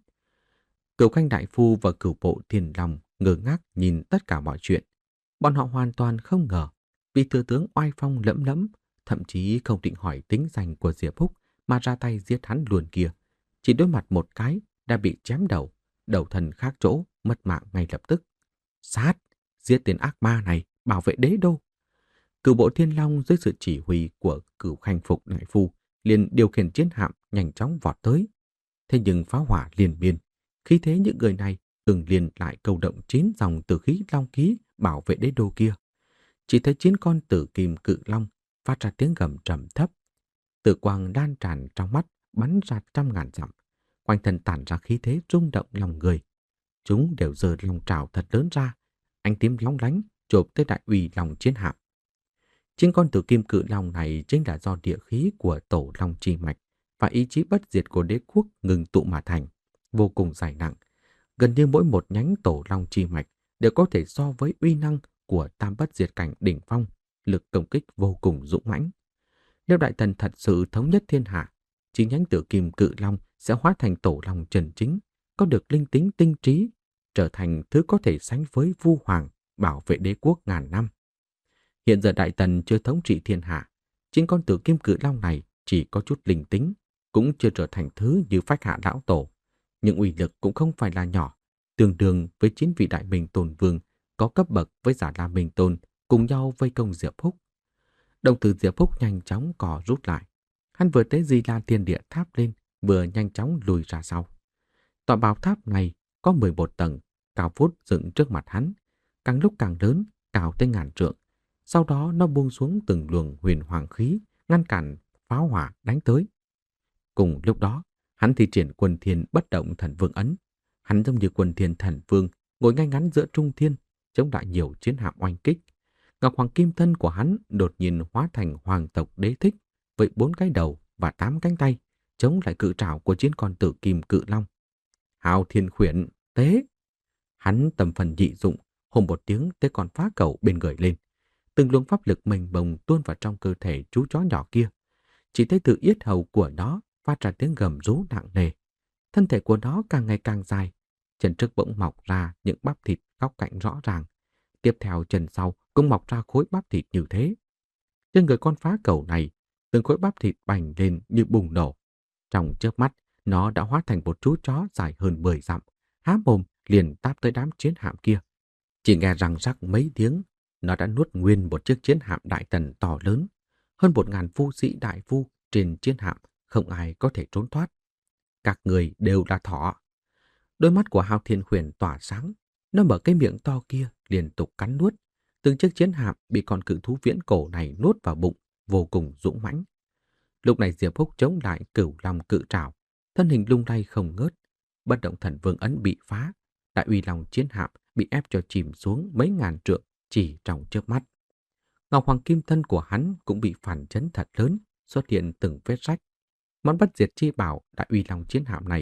Cửu Khanh đại phu và Cửu Bộ Thiên Long ngơ ngác nhìn tất cả mọi chuyện. Bọn họ hoàn toàn không ngờ, vị thừa tướng oai phong lẫm lẫm, thậm chí không định hỏi tính danh của Diệp Húc mà ra tay giết hắn luôn kia, chỉ đối mặt một cái đã bị chém đầu, đầu thần khác chỗ, mất mạng ngay lập tức. Sát, giết tên ác ma này, bảo vệ đế đô. Cửu Bộ Thiên Long dưới sự chỉ huy của Cửu Khanh Phục đại phu liền điều khiển chiến hạm nhanh chóng vọt tới. Thế nhưng pháo hỏa liên miên, khí thế những người này từng liền lại câu động chín dòng tử khí long khí bảo vệ đế đô kia. Chỉ thấy chín con tử kim cự long phát ra tiếng gầm trầm thấp, tử quang đan tràn trong mắt, bắn ra trăm ngàn dặm, quanh thân tản ra khí thế rung động lòng người. Chúng đều giơ long trảo thật lớn ra, ánh tím lóng lánh chộp tới đại uy lòng chiến hạm. Chính con tử kim cự long này chính là do địa khí của tổ long chi mạch và ý chí bất diệt của đế quốc ngừng tụ mà thành, vô cùng dày nặng. Gần như mỗi một nhánh tổ long chi mạch đều có thể so với uy năng của tam bất diệt cảnh đỉnh phong, lực công kích vô cùng dũng mãnh. Nếu Đại Tần thật sự thống nhất thiên hạ, chính nhánh tử kim cự long sẽ hóa thành tổ long chân chính, có được linh tính tinh trí, trở thành thứ có thể sánh với Vu Hoàng bảo vệ đế quốc ngàn năm. Hiện giờ Đại Tần chưa thống trị thiên hạ, chính con tử kim cự long này chỉ có chút linh tính, cũng chưa trở thành thứ như Phách Hạ lão tổ, nhưng uy lực cũng không phải là nhỏ, tương đương với chín vị Đại Minh Tôn vương có cấp bậc với Già La Minh Tôn cùng nhau vây công Diệp Húc. Đồng tử Diệp Húc nhanh chóng cò rút lại, hắn vừa tế Di La Thiên Địa Tháp lên, vừa nhanh chóng lùi ra sau. Tòa bảo tháp này có mười một tầng, cao vút dựng trước mặt hắn, càng lúc càng lớn, cao tới ngàn trượng. Sau đó nó buông xuống từng luồng huyền hoàng khí, ngăn cản pháo hỏa đánh tới. Cùng lúc đó, hắn thi triển Quân Thiên Bất Động Thần Vương ấn. Hắn giống như Quân Thiên Thần Vương, ngồi ngay ngắn giữa trung thiên, chống lại nhiều chiến hạm oanh kích. Ngọc Hoàng Kim Thân của hắn đột nhiên hóa thành hoàng tộc đế thích, với bốn cái đầu và tám cánh tay, chống lại cự trảo của chiến con tử kim cự long. Hào Thiên Khuyển, tế! Hắn tầm phần dị dụng, hùng một tiếng tới con phá cầu bên người lên. Từng luồng pháp lực mênh mông tuôn vào trong cơ thể chú chó nhỏ kia. Chỉ thấy từ yết hầu của nó phát ra tiếng gầm rú nặng nề. Thân thể của nó càng ngày càng dài, chân trước bỗng mọc ra những bắp thịt góc cạnh rõ ràng. Tiếp theo chân sau cũng mọc ra khối bắp thịt như thế. Trên người con phá cầu này, từng khối bắp thịt bành lên như bùng nổ. Trong chớp mắt, nó đã hóa thành một chú chó dài hơn mười dặm, há mồm liền táp tới đám chiến hạm kia. Chỉ nghe răng rắc mấy tiếng, nó đã nuốt nguyên một chiếc chiến hạm Đại Tần to lớn. Hơn một ngàn phu sĩ đại phu trên chiến hạm, không ai có thể trốn thoát. Các người đều là thỏ. Đôi mắt của Hao Thiên Khuyển tỏa sáng, nó mở cái miệng to kia liên tục cắn nuốt. Từng chiếc chiến hạm bị con cự thú viễn cổ này nuốt vào bụng, vô cùng dũng mãnh. Lúc này Diệp Húc chống lại Cửu Long cự trảo, thân hình lung lay không ngớt. Bất Động Thần Vương ấn bị phá, Đại Uy Long chiến hạm bị ép cho chìm xuống mấy ngàn trượng chỉ trong chớp mắt. Ngọc Hoàng Kim Thân của hắn cũng bị phản chấn thật lớn, xuất hiện từng vết rách. Món bất diệt chi bảo Đại Uy Long chiến hạm này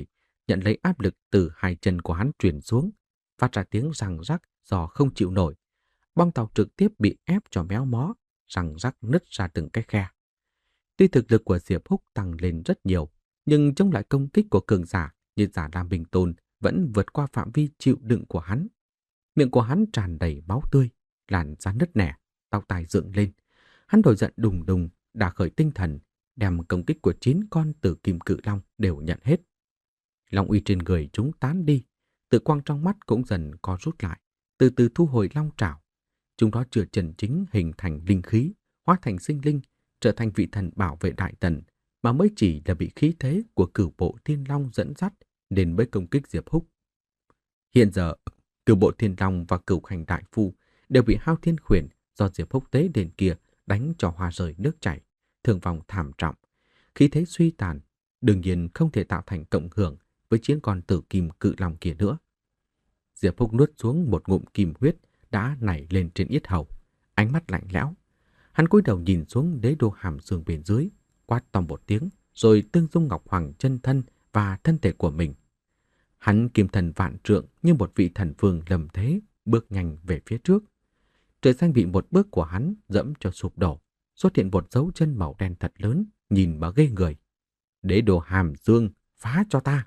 nhận lấy áp lực từ hai chân của hắn truyền xuống, phát ra tiếng răng rắc do không chịu nổi. Bong tàu trực tiếp bị ép cho méo mó, răng rắc nứt ra từng cái khe. Tuy thực lực của Diệp Húc tăng lên rất nhiều, nhưng chống lại công kích của cường giả như giả Lam Bình Tôn vẫn vượt qua phạm vi chịu đựng của hắn. Miệng của hắn tràn đầy máu tươi, làn da nứt nẻ, tóc tai dựng lên. Hắn nổi giận đùng đùng, đả khởi tinh thần, đem công kích của chín con tử kim cự long đều nhận hết. Long uy trên người chúng tán đi, tự quang trong mắt cũng dần co rút lại, từ từ thu hồi long trảo. Chúng đó chưa chân chính hình thành linh khí, hóa thành sinh linh, trở thành vị thần bảo vệ Đại Tần, mà mới chỉ là bị khí thế của cửu bộ thiên long dẫn dắt nên mới công kích Diệp Húc. Hiện giờ, cửu bộ thiên long và cửu hành đại phu đều bị Hao Thiên Khuyển do Diệp Húc tế đền kia đánh cho hoa rơi nước chảy, thương vong thảm trọng, khí thế suy tàn, đương nhiên không thể tạo thành cộng hưởng với chiến con tử kim cự long kia nữa. Diệp Húc nuốt xuống một ngụm kim huyết đã nảy lên trên yết hầu, ánh mắt lạnh lẽo. Hắn cúi đầu nhìn xuống đế đô hàm dương bên dưới, quát to một tiếng, rồi tương dung ngọc hoàng chân thân và thân thể của mình. Hắn kim thần vạn trượng như một vị thần vương lầm thế, bước nhanh về phía trước. Trời xanh bị một bước của hắn dẫm cho sụp đổ, xuất hiện một dấu chân màu đen thật lớn, nhìn mà ghê người. Đế đô hàm dương, phá cho ta!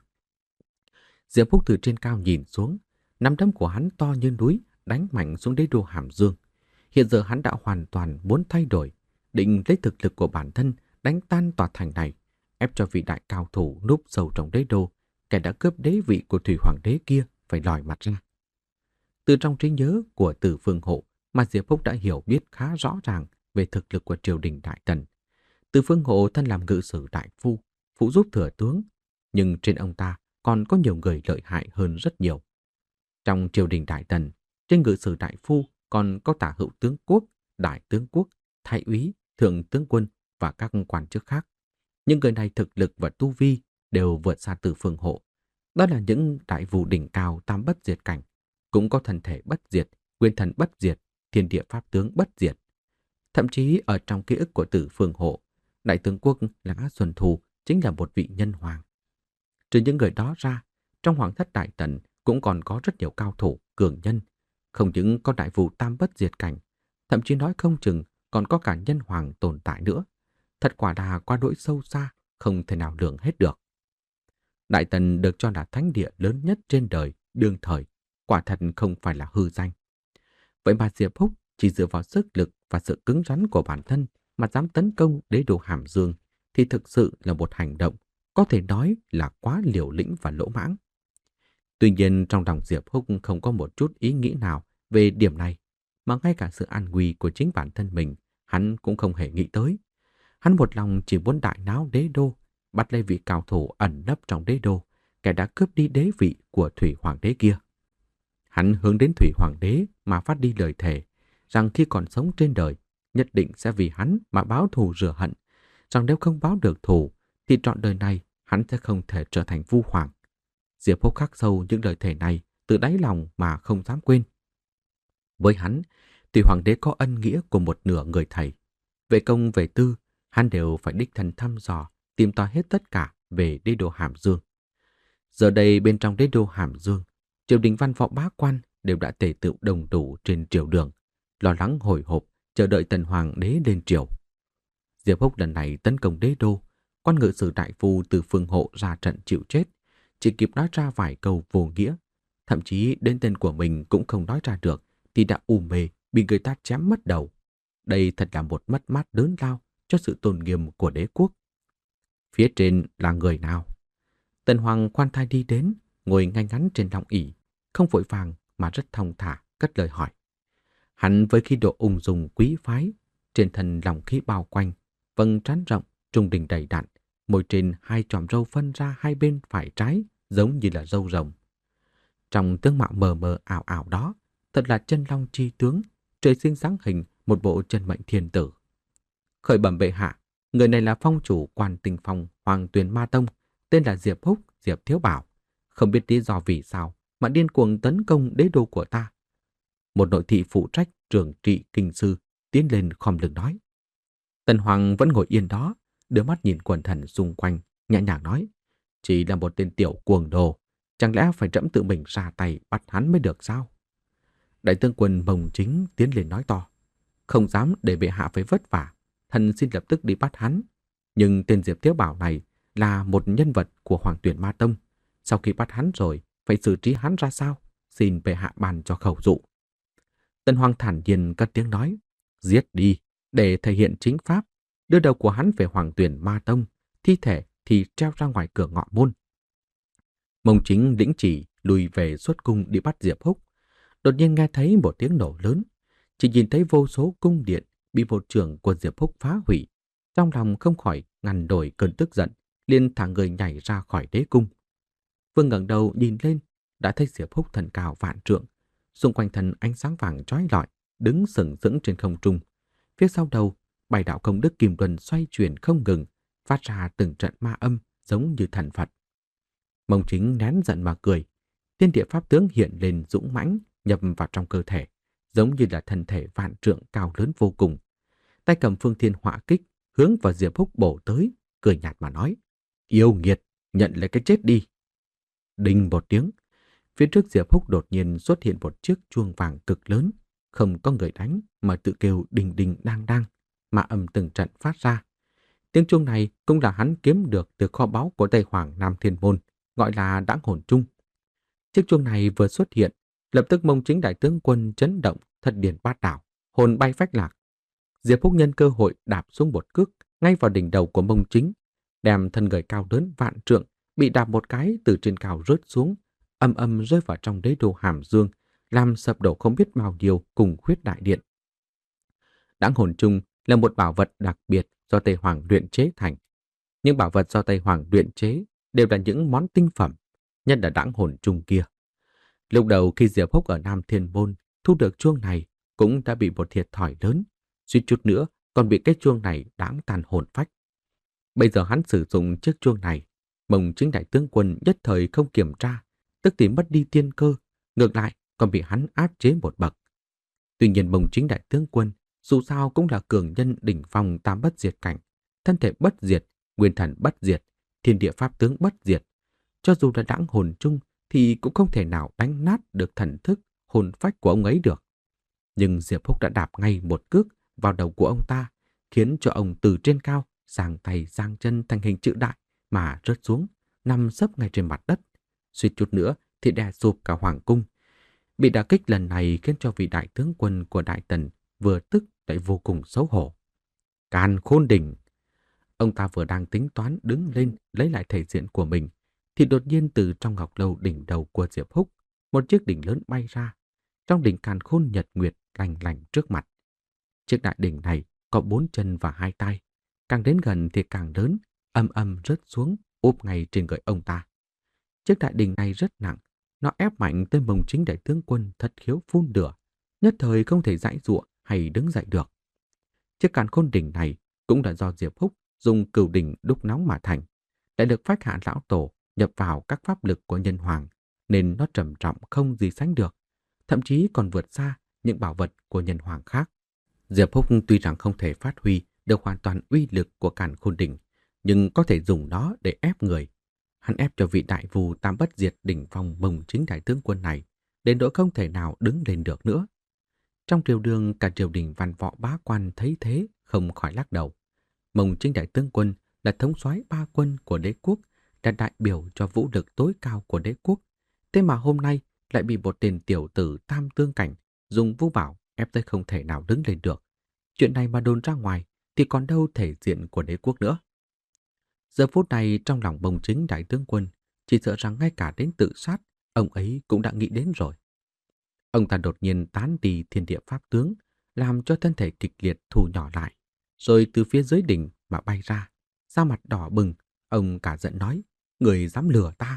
Diệp Húc từ trên cao nhìn xuống, nắm đấm của hắn to như núi, đánh mạnh xuống đế đô hàm dương. Hiện giờ hắn đã hoàn toàn muốn thay đổi, định lấy thực lực của bản thân đánh tan tòa thành này, ép cho vị đại cao thủ núp sâu trong đế đô, kẻ đã cướp đế vị của Thủy Hoàng đế kia phải lòi mặt ra. Từ trong trí nhớ của Tử Phương Hộ mà Diệp Húc đã hiểu biết khá rõ ràng về thực lực của triều đình Đại Tần. Tử Phương Hộ thân làm ngự sử đại phu, phụ giúp thừa tướng, nhưng trên ông ta còn có nhiều người lợi hại hơn rất nhiều. Trong triều đình Đại Tần, trên ngự sử đại phu còn có tả hữu tướng quốc, đại tướng quốc, thái úy, thượng tướng quân và các quan chức khác. Những người này thực lực và tu vi đều vượt xa Tử Phương Hộ. Đó là những đại vụ đỉnh cao tam bất diệt cảnh, cũng có thân thể bất diệt, nguyên thần bất diệt, thiên địa pháp tướng bất diệt. Thậm chí ở trong ký ức của Tử Phương Hộ, đại tướng quốc Lã Xuân Thu chính là một vị nhân hoàng. Trừ những người đó ra, trong hoàng thất Đại Tần cũng còn có rất nhiều cao thủ, cường nhân. Không những có đại vụ tam bất diệt cảnh, thậm chí nói không chừng còn có cả nhân hoàng tồn tại nữa. Thật quả là qua đỗi sâu xa, không thể nào lường hết được. Đại Tần được cho là thánh địa lớn nhất trên đời, đương thời, quả thật không phải là hư danh. Vậy mà Diệp Húc chỉ dựa vào sức lực và sự cứng rắn của bản thân mà dám tấn công đế đô Hàm Dương thì thực sự là một hành động có thể nói là quá liều lĩnh và lỗ mãng. Tuy nhiên trong lòng Diệp Húc không có một chút ý nghĩ nào về điểm này, mà ngay cả sự an nguy của chính bản thân mình hắn cũng không hề nghĩ tới. Hắn một lòng chỉ muốn đại náo đế đô, bắt lấy vị cao thủ ẩn nấp trong đế đô, kẻ đã cướp đi đế vị của Thủy Hoàng đế kia. Hắn hướng đến Thủy Hoàng đế mà phát đi lời thề rằng khi còn sống trên đời, nhất định sẽ vì hắn mà báo thù rửa hận, rằng nếu không báo được thù thì trọn đời này hắn sẽ không thể trở thành vua hoàng. Diệp Húc khắc sâu những lời thề này từ đáy lòng mà không dám quên. Với hắn, Thủy Hoàng đế có ân nghĩa của một nửa người thầy. Về công về tư, hắn đều phải đích thân thăm dò, tìm tòi hết tất cả về đế đô Hàm Dương. Giờ đây bên trong đế đô Hàm Dương, triều đình văn võ bá quan đều đã tề tựu đồng đủ trên triều đường, lo lắng hồi hộp chờ đợi Tần Hoàng đế lên triều. Diệp Húc lần này tấn công đế đô, quan ngự sử đại phu từ Phương Hộ ra trận chịu chết, chỉ kịp nói ra vài câu vô nghĩa, thậm chí đến tên của mình cũng không nói ra được thì đã u mê bị người ta chém mất đầu. Đây thật là một mất mát lớn lao cho sự tôn nghiêm của đế quốc. Phía trên là người nào? Tần Hoàng khoan thai đi đến, ngồi ngay ngắn trên long ỷ, không vội vàng mà rất thong thả cất lời hỏi. Hắn với khí độ ung dung quý phái, trên thân lòng khí bao quanh, vầng trán rộng, trung đình đầy đặn, môi trên hai chòm râu phân ra hai bên phải trái giống như là râu rồng. Trong tướng mạo mờ mờ ảo ảo đó, thật là chân long chi tướng, trời sinh dáng hình một bộ chân mệnh thiên tử. Khởi bẩm bệ hạ, người này là phong chủ Quan Tinh Phong Hoàng Tuyền Ma Tông, tên là Diệp Húc, Diệp Thiếu Bảo. Không biết lý do vì sao mà điên cuồng tấn công đế đô của ta. Một nội thị phụ trách trưởng trị kinh sư tiến lên khom lưng nói. Tần Hoàng vẫn ngồi yên đó, đưa mắt nhìn quần thần xung quanh, nhẹ nhàng nói. Chỉ là một tên tiểu cuồng đồ, chẳng lẽ phải trẫm tự mình ra tay bắt hắn mới được sao? Đại tướng quân Mông Chính tiến lên nói to. Không dám để bệ hạ phải vất vả, thần xin lập tức đi bắt hắn. Nhưng tên Diệp Thiếu Bảo này là một nhân vật của Hoàng Tuyển Ma Tông. Sau khi bắt hắn rồi, phải xử trí hắn ra sao? Xin bệ hạ ban cho khẩu dụ. Tân Hoàng thản nhiên cất tiếng nói. Giết đi, để thể hiện chính pháp. Đưa đầu của hắn về Hoàng Tuyển Ma Tông, thi thể thì treo ra ngoài cửa ngọ môn. Mông Chính lĩnh chỉ lùi về xuất cung đi bắt Diệp Húc. Đột nhiên nghe thấy một tiếng nổ lớn. Chỉ nhìn thấy vô số cung điện bị bộ trưởng của Diệp Húc phá hủy. Trong lòng không khỏi ngăn đổi cơn tức giận, liền thả người nhảy ra khỏi đế cung. Vương ngẩng đầu nhìn lên, đã thấy Diệp Húc thần cao vạn trượng, xung quanh thân ánh sáng vàng chói lọi, đứng sừng sững trên không trung. Phía sau đầu, bảy đạo công đức kim luân xoay chuyển không ngừng, phát ra từng trận ma âm giống như thần Phật. Mông Chính nén giận mà cười, thiên địa pháp tướng hiện lên dũng mãnh, nhập vào trong cơ thể, giống như là thân thể vạn trượng cao lớn vô cùng. Tay cầm phương thiên họa kích, hướng vào Diệp Húc bổ tới, cười nhạt mà nói: Yêu nghiệt, nhận lấy cái chết đi. Đinh một tiếng, phía trước Diệp Húc đột nhiên xuất hiện một chiếc chuông vàng cực lớn, không có người đánh mà tự kêu đinh đinh đang đang, mà âm từng trận phát ra. Tiếng chuông này cũng là hắn kiếm được từ kho báu của Tây Hoàng Nam Thiên Môn, gọi là Đãng Hồn Trung. Chiếc chuông này vừa xuất hiện, lập tức Mông Chính đại tướng quân chấn động, thất điển bát đảo, hồn bay phách lạc. Diệp Húc nhân cơ hội đạp xuống một cước ngay vào đỉnh đầu của Mông Chính, đem thân người cao lớn vạn trượng bị đạp một cái từ trên cao rớt xuống, âm âm rơi vào trong đế đô Hàm Dương, làm sập đổ không biết bao nhiêu cùng huyết đại điện. Đãng Hồn Trung là một bảo vật đặc biệt do Tây Hoàng luyện chế thành. Những bảo vật do Tây Hoàng luyện chế đều là những món tinh phẩm, nhất là Đãng Hồn Trung kia. Lúc đầu khi Diệp Húc ở Nam Thiên Môn thu được chuông này cũng đã bị một thiệt thòi lớn, suýt chút nữa còn bị cái chuông này đáng tan hồn phách. Bây giờ hắn sử dụng chiếc chuông này, Mông Chính đại tướng quân nhất thời không kiểm tra, tức thì mất đi tiên cơ, ngược lại còn bị hắn áp chế một bậc. Tuy nhiên Mông Chính đại tướng quân dù sao cũng là cường nhân đỉnh phong tam bất diệt cảnh, thân thể bất diệt, nguyên thần bất diệt, thiên địa pháp tướng bất diệt. Cho dù là Đãng Hồn Trung thì cũng không thể nào đánh nát được thần thức, hồn phách của ông ấy được. Nhưng Diệp Húc đã đạp ngay một cước vào đầu của ông ta, khiến cho ông từ trên cao giang tay giang chân thành hình chữ đại mà rớt xuống, nằm sấp ngay trên mặt đất. Suýt chút nữa thì đè sụp cả hoàng cung. Bị đả kích lần này khiến cho vị đại tướng quân của Đại Tần vừa tức lại vô cùng xấu hổ. Càn Khôn Đỉnh! Ông ta vừa đang tính toán đứng lên lấy lại thể diện của mình, thì đột nhiên từ trong ngọc lâu đỉnh đầu của Diệp Húc, một chiếc đỉnh lớn bay ra. Trong đỉnh càn khôn nhật nguyệt lành lành trước mặt. Chiếc đại đỉnh này có bốn chân và hai tay, càng đến gần thì càng lớn, âm âm rớt xuống, úp ngay trên người ông ta. Chiếc đại đỉnh này rất nặng, nó ép mạnh tới Mông Chính đại tướng quân thất khiếu phun lửa, nhất thời không thể giãy giụa hay đứng dậy được. Chiếc càn khôn đỉnh này cũng là do Diệp Húc dùng cửu đỉnh đúc nóng mà thành, đã được phách hạ lão tổ nhập vào các pháp lực của nhân hoàng, nên nó trầm trọng không gì sánh được, thậm chí còn vượt xa những bảo vật của nhân hoàng khác. Diệp Húc tuy rằng không thể phát huy được hoàn toàn uy lực của càn khôn đỉnh, nhưng có thể dùng nó để ép người. Hắn ép cho vị đại vù tam bất diệt đỉnh phong Mông Chính đại tướng quân này đến nỗi không thể nào đứng lên được nữa. Trong triều đường, cả triều đình văn võ bá quan thấy thế không khỏi lắc đầu. Mông Chính đại tướng quân là thống soái ba quân của đế quốc, là đại biểu cho vũ lực tối cao của đế quốc. Thế mà hôm nay lại bị một tên tiểu tử tam tương cảnh dùng vũ bảo ép tới không thể nào đứng lên được. Chuyện này mà đồn ra ngoài thì còn đâu thể diện của đế quốc nữa. Giờ phút này trong lòng Mông Chính đại tướng quân chỉ sợ rằng ngay cả đến tự sát ông ấy cũng đã nghĩ đến rồi. Ông ta đột nhiên tán đi thiên địa pháp tướng, làm cho thân thể kịch liệt thu nhỏ lại, rồi từ phía dưới đỉnh mà bay ra, da mặt đỏ bừng. Ông cả giận nói: người dám lừa ta.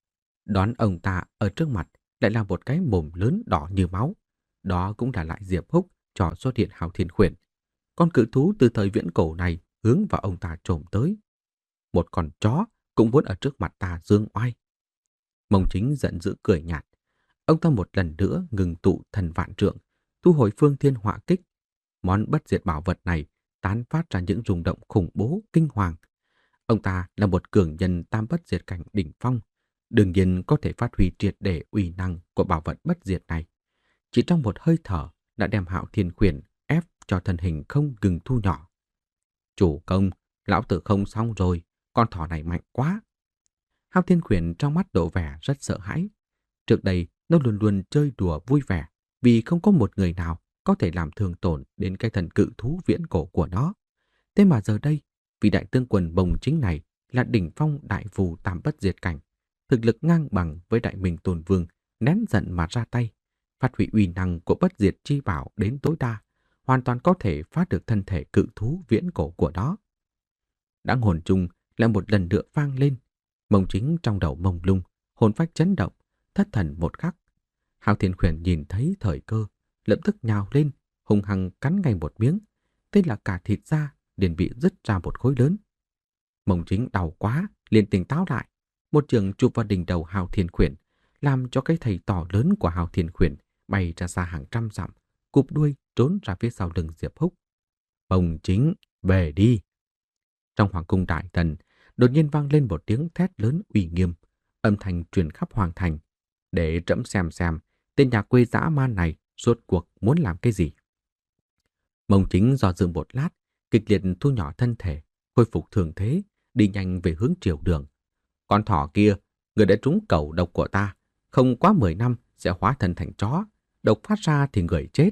Đón ông ta ở trước mặt lại là một cái mồm lớn đỏ như máu. Đó cũng là lại Diệp Húc trò xuất hiện Hạo Thiên Khuyển, con cự thú từ thời viễn cổ này hướng vào ông ta trồm tới. Một con chó cũng muốn ở trước mặt ta dương oai. Mông Chính giận dữ cười nhạt. Ông ta một lần nữa ngừng tụ thần vạn trượng, thu hồi phương thiên họa kích. Món bất diệt bảo vật này tán phát ra những rung động khủng bố kinh hoàng. Ông ta là một cường nhân tam bất diệt cảnh đỉnh phong, đương nhiên có thể phát huy triệt để uy năng của bảo vật bất diệt này. Chỉ trong một hơi thở đã đem Hạo Thiên Khuyển ép cho thân hình không ngừng thu nhỏ. Chủ công, lão tử không xong rồi, con thỏ này mạnh quá. Hạo Thiên Khuyển trong mắt lộ vẻ rất sợ hãi. Trước đây nó luôn luôn chơi đùa vui vẻ vì không có một người nào có thể làm thương tổn đến cái thần cự thú viễn cổ của nó. Thế mà giờ đây, vị đại tướng quân Bồng Chính này là đỉnh phong đại phù tam bất diệt cảnh, thực lực ngang bằng với đại minh tôn vương, nén giận mà ra tay, phát huy uy năng của bất diệt chi bảo đến tối đa, hoàn toàn có thể phá được thân thể cự thú viễn cổ của nó. Đã hồn chung lại một lần nữa vang lên, Bồng Chính trong đầu mông lung, hồn phách chấn động, thất thần một khắc. Hạo Thiên Khuyển nhìn thấy thời cơ, lập tức nhào lên, hung hăng cắn ngay một miếng, tên là cả thịt da liền bị rứt ra một khối lớn. Mông Chính đau quá, liền tỉnh táo lại, một trường chụp vào đỉnh đầu Hạo Thiên Khuyển, làm cho cái thầy to lớn của Hạo Thiên Khuyển bay ra xa hàng trăm dặm, cụp đuôi trốn ra phía sau lưng Diệp Húc. Mông Chính, về đi! Trong hoàng cung đại tần, đột nhiên vang lên một tiếng thét lớn uy nghiêm, âm thanh truyền khắp hoàng thành, để trẫm xem xem tên nhà quê dã man này rốt cuộc muốn làm cái gì. Mông Chính do dự một lát, kịch liệt thu nhỏ thân thể, khôi phục thường thế, đi nhanh về hướng triều đường. Con thỏ kia, người đã trúng cầu độc của ta, không quá mười năm sẽ hóa thân thành chó, độc phát ra thì người chết.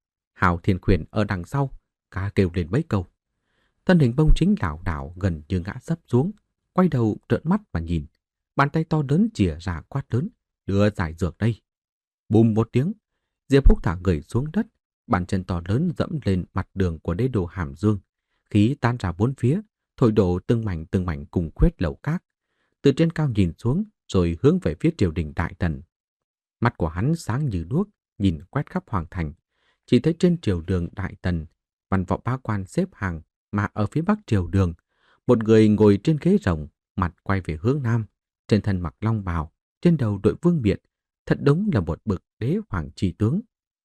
Hạo Thiên Khuyển ở đằng sau, cá kêu lên mấy câu. Thân hình Mông Chính lảo đảo gần như ngã sấp xuống, quay đầu trợn mắt mà nhìn, bàn tay to lớn chìa ra quát lớn, đưa giải dược đây. Bùm một tiếng, Diệp Húc thả người xuống đất, bàn chân to lớn dẫm lên mặt đường của đế đô Hàm Dương, khí tan ra bốn phía, thổi đổ từng mảnh từng mảnh cùng khuyết lầu cát. Từ trên cao nhìn xuống, rồi hướng về phía triều đình đại tần. Mắt của hắn sáng như đuốc, nhìn quét khắp hoàng thành, chỉ thấy trên triều đường đại tần, văn võ bá quan xếp hàng, mà ở phía bắc triều đường, một người ngồi trên ghế rồng, mặt quay về hướng nam, trên thân mặc long bào, trên đầu đội vương miện, thật đúng là một bậc đế hoàng chi tướng.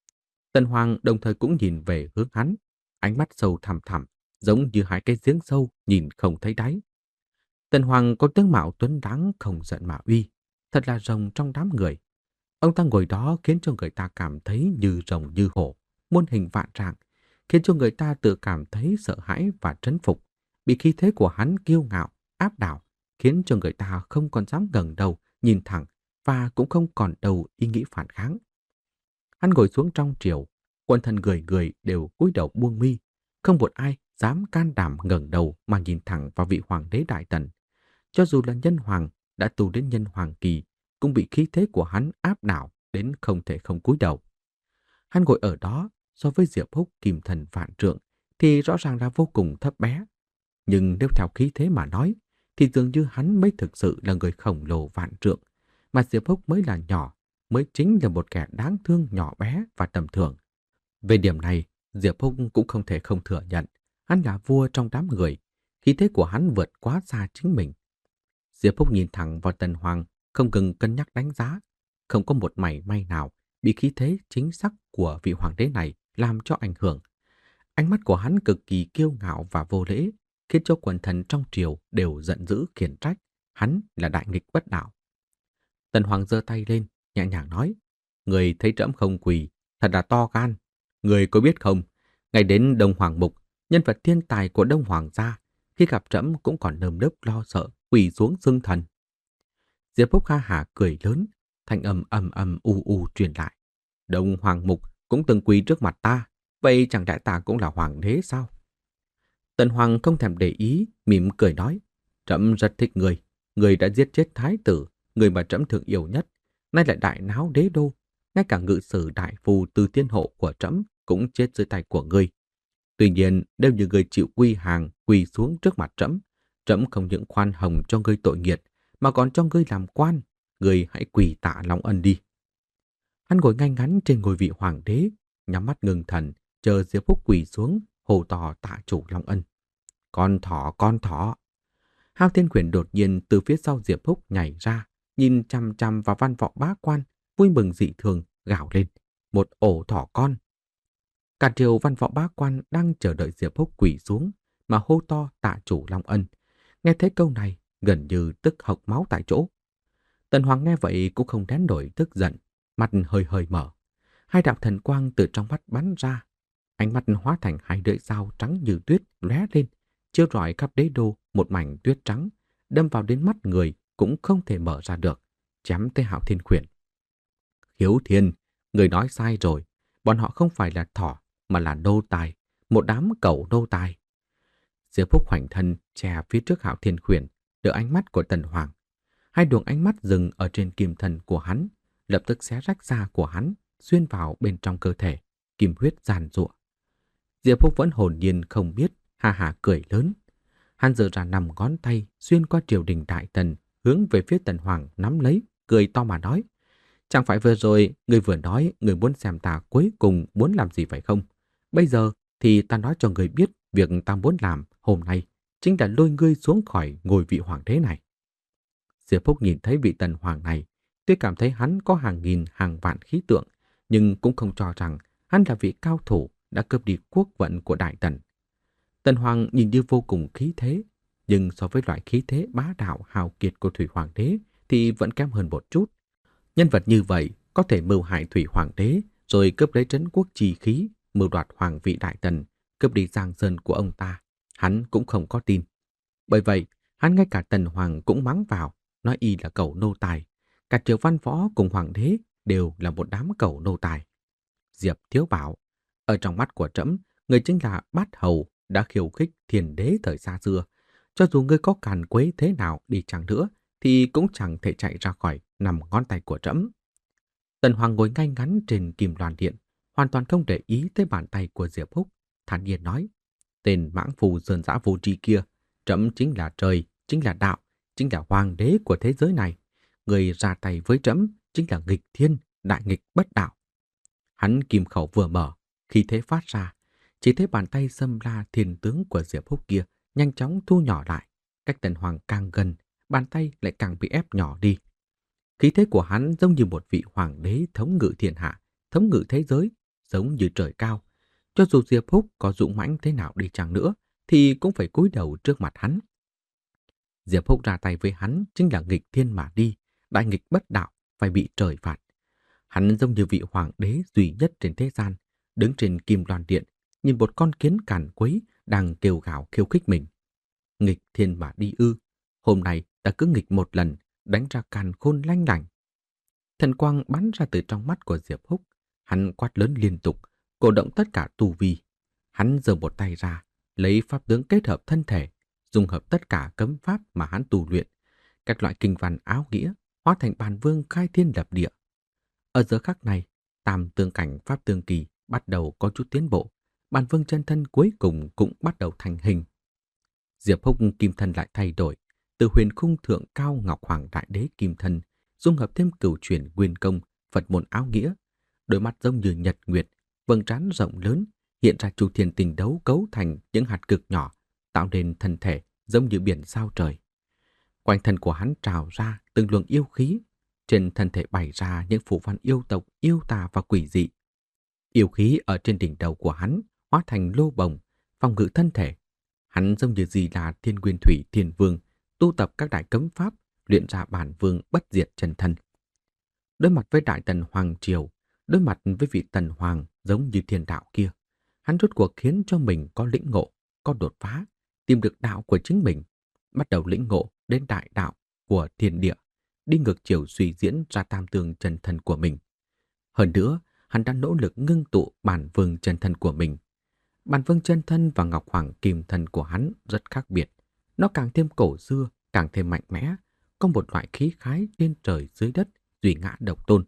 Tần Hoàng đồng thời cũng nhìn về hướng hắn, ánh mắt sâu thẳm thẳm, giống như hai cái giếng sâu nhìn không thấy đáy. Tần Hoàng có tướng mạo tuấn đáng không giận mà uy, thật là rồng trong đám người. Ông ta ngồi đó khiến cho người ta cảm thấy như rồng như hổ, muôn hình vạn trạng, khiến cho người ta tự cảm thấy sợ hãi và trấn phục, bị khí thế của hắn kiêu ngạo, áp đảo, khiến cho người ta không còn dám ngẩng đầu nhìn thẳng và cũng không còn đầu ý nghĩ phản kháng. Hắn ngồi xuống trong triều, quân thần người người đều cúi đầu buông mi, không một ai dám can đảm ngẩng đầu mà nhìn thẳng vào vị hoàng đế đại tần. Cho dù là nhân hoàng đã tu đến nhân hoàng kỳ, cũng bị khí thế của hắn áp đảo đến không thể không cúi đầu. Hắn ngồi ở đó, so với Diệp Húc kim thần vạn trượng thì rõ ràng là vô cùng thấp bé. Nhưng nếu theo khí thế mà nói, thì dường như hắn mới thực sự là người khổng lồ vạn trượng, mà Diệp Húc mới là nhỏ, mới chính là một kẻ đáng thương nhỏ bé và tầm thường. Về điểm này, Diệp Húc cũng không thể không thừa nhận, hắn là vua trong đám người, khí thế của hắn vượt quá xa chính mình. Diệp Húc nhìn thẳng vào Tần Hoàng, không ngừng cân nhắc đánh giá, không có một mảy may nào bị khí thế chính xác của vị hoàng đế này làm cho ảnh hưởng. Ánh mắt của hắn cực kỳ kiêu ngạo và vô lễ, khiến cho quần thần trong triều đều giận dữ khiển trách, hắn là đại nghịch bất đạo. Tần Hoàng giơ tay lên, nhẹ nhàng nói, người thấy trẫm không quỳ, thật là to gan. Người có biết không, ngày đến Đông Hoàng Mục, nhân vật thiên tài của Đông Hoàng gia, khi gặp trẫm cũng còn nơm nớp lo sợ, quỳ xuống xưng thần. Diệp Húc ha hả cười lớn, thanh âm ầm ầm u u truyền lại. Đông Hoàng Mục cũng từng quỳ trước mặt ta, vậy chẳng lẽ ta cũng là hoàng đế sao? Tần Hoàng không thèm để ý, mỉm cười nói, trẫm rất thích người, người đã giết chết thái tử, người mà trẫm thương yêu nhất, nay lại đại náo đế đô, ngay cả ngự sử đại phu Từ Thiên Hộ của trẫm cũng chết dưới tay của ngươi. Tuy nhiên, nếu như ngươi chịu quy hàng, quỳ xuống trước mặt trẫm, trẫm không những khoan hồng cho ngươi tội nghiệt, mà còn cho ngươi làm quan, ngươi hãy quỳ tạ Long Ân đi. Hắn ngồi ngay ngắn trên ngôi vị hoàng đế, nhắm mắt ngưng thần, chờ Diệp Húc quỳ xuống, hô to tạ chủ Long Ân. Con thỏ, con thỏ. Hạo Thiên Khuyển đột nhiên từ phía sau Diệp Húc nhảy ra, nhìn chằm chằm vào văn võ bá quan, vui mừng dị thường, gào lên. Một ổ thỏ con. Cả triều văn võ bá quan đang chờ đợi Diệp Húc quỳ xuống, mà hô to tạ chủ Long Ân. Nghe thấy câu này, gần như tức hộc máu tại chỗ. Tần Hoàng nghe vậy cũng không nén nổi tức giận, mặt hơi hơi mở. Hai đạo thần quang từ trong mắt bắn ra. Ánh mắt hóa thành hai lưỡi dao trắng như tuyết lóe lên, chiếu rọi khắp đế đô một mảnh tuyết trắng, đâm vào đến mắt người cũng không thể mở ra được, chém tới Hạo Thiên Khuyển. Hiếu Thiên, người nói sai rồi, bọn họ không phải là thỏ, mà là nô tài, một đám cẩu nô tài. Diệp Phúc khoảnh thân che phía trước Hạo Thiên Khuyển, đỡ ánh mắt của Tần Hoàng. Hai luồng ánh mắt dừng ở trên kim thần của hắn, lập tức xé rách da của hắn, xuyên vào bên trong cơ thể, kim huyết giàn giụa. Diệp Phúc vẫn hồn nhiên không biết, ha ha cười lớn. Hắn giơ ra nằm ngón tay xuyên qua triều đình đại tần, hướng về phía Tần Hoàng nắm lấy, cười to mà nói: chẳng phải vừa rồi người vừa nói người muốn xem ta cuối cùng muốn làm gì phải không? Bây giờ thì ta nói cho người biết việc ta muốn làm hôm nay chính là lôi ngươi xuống khỏi ngôi vị hoàng đế này. Diệp Phúc nhìn thấy vị Tần Hoàng này, tuy cảm thấy hắn có hàng nghìn hàng vạn khí tượng, nhưng cũng không cho rằng hắn là vị cao thủ đã cướp đi quốc vận của Đại Tần. Tần Hoàng nhìn như vô cùng khí thế, nhưng so với loại khí thế bá đạo hào kiệt của Thủy Hoàng đế thì vẫn kém hơn một chút. Nhân vật như vậy có thể mưu hại Thủy Hoàng đế rồi cướp lấy trấn quốc chi khí, mưu đoạt hoàng vị Đại Tần, cướp đi giang sơn của ông ta, hắn cũng không có tin. Bởi vậy, hắn ngay cả Tần Hoàng cũng mắng vào, nói y là cẩu nô tài. Cả triều văn võ cùng hoàng đế đều là một đám cẩu nô tài. Diệp Thiếu bảo, ở trong mắt của trẫm, người chính là bát hầu đã khiêu khích thiền đế thời xa xưa. Cho dù ngươi có càn quấy thế nào đi chăng nữa, thì cũng chẳng thể chạy ra khỏi nằm ngón tay của trẫm. Tần Hoàng ngồi ngay ngắn trên kim loan điện, hoàn toàn không để ý tới bàn tay của Diệp Húc, thản nhiên nói: tên mãng phù sơn dã vô tri kia, trẫm chính là trời, chính là đạo, chính là hoàng đế của thế giới này. Người ra tay với trẫm chính là nghịch thiên, đại nghịch bất đạo. Hắn kim khẩu vừa mở, khi thế phát ra, chỉ thấy bàn tay xâm la thiên tướng của Diệp Húc kia nhanh chóng thu nhỏ lại. Cách Tần Hoàng càng gần, bàn tay lại càng bị ép nhỏ đi. Khí thế của hắn giống như một vị hoàng đế thống ngự thiên hạ, thống ngự thế giới, giống như trời cao. Cho dù Diệp Húc có dũng mãnh thế nào đi chăng nữa, thì cũng phải cúi đầu trước mặt hắn. Diệp Húc ra tay với hắn chính là nghịch thiên mà đi, đại nghịch bất đạo, phải bị trời phạt. Hắn giống như vị hoàng đế duy nhất trên thế gian, đứng trên kim loan điện, nhìn một con kiến càn quấy đang kêu gào khiêu khích mình. Nghịch thiên mà đi ư, hôm nay đã cứ nghịch một lần, đánh ra càn khôn lanh lảnh. Thần quang bắn ra từ trong mắt của Diệp Húc, hắn quát lớn liên tục, cổ động tất cả tu vi. Hắn giơ một tay ra, lấy pháp tướng kết hợp thân thể, dung hợp tất cả cấm pháp mà hắn tu luyện, các loại kinh văn áo nghĩa, hóa thành bàn vương khai thiên lập địa. Ở giờ khắc này, tam tương cảnh pháp tương kỳ bắt đầu có chút tiến bộ, bàn vương chân thân cuối cùng cũng bắt đầu thành hình. Diệp Húc kim thân lại thay đổi, từ huyền khung thượng cao ngọc hoàng đại đế kim thân, dung hợp thêm cửu truyền nguyên công, Phật môn áo nghĩa, đôi mắt giống như nhật nguyệt, vầng trán rộng lớn, hiện ra chu thiên tình đấu cấu thành những hạt cực nhỏ, tạo nên thân thể giống như biển sao trời. Quanh thân của hắn trào ra từng luồng yêu khí, trên thân thể bày ra những phù văn yêu tộc, yêu tà và quỷ dị. Yêu khí ở trên đỉnh đầu của hắn hóa thành lô bồng, phòng ngự thân thể. Hắn giống như gì là Thiên Nguyên Thủy Thiên Vương, tu tập các đại cấm pháp, luyện ra bản vương bất diệt chân thân. Đối mặt với Đại Tần Hoàng Triều, đối mặt với vị Tần Hoàng giống như thiên đạo kia, hắn rốt cuộc khiến cho mình có lĩnh ngộ, có đột phá, tìm được đạo của chính mình, bắt đầu lĩnh ngộ đến đại đạo của thiên địa, đi ngược chiều suy diễn ra tam tường chân thân của mình. Hơn nữa, hắn đã nỗ lực ngưng tụ bản vương chân thân của mình. Bản vương chân thân và ngọc hoàng kim thân của hắn rất khác biệt. Nó càng thêm cổ xưa, càng thêm mạnh mẽ, có một loại khí khái trên trời dưới đất, duy ngã độc tôn.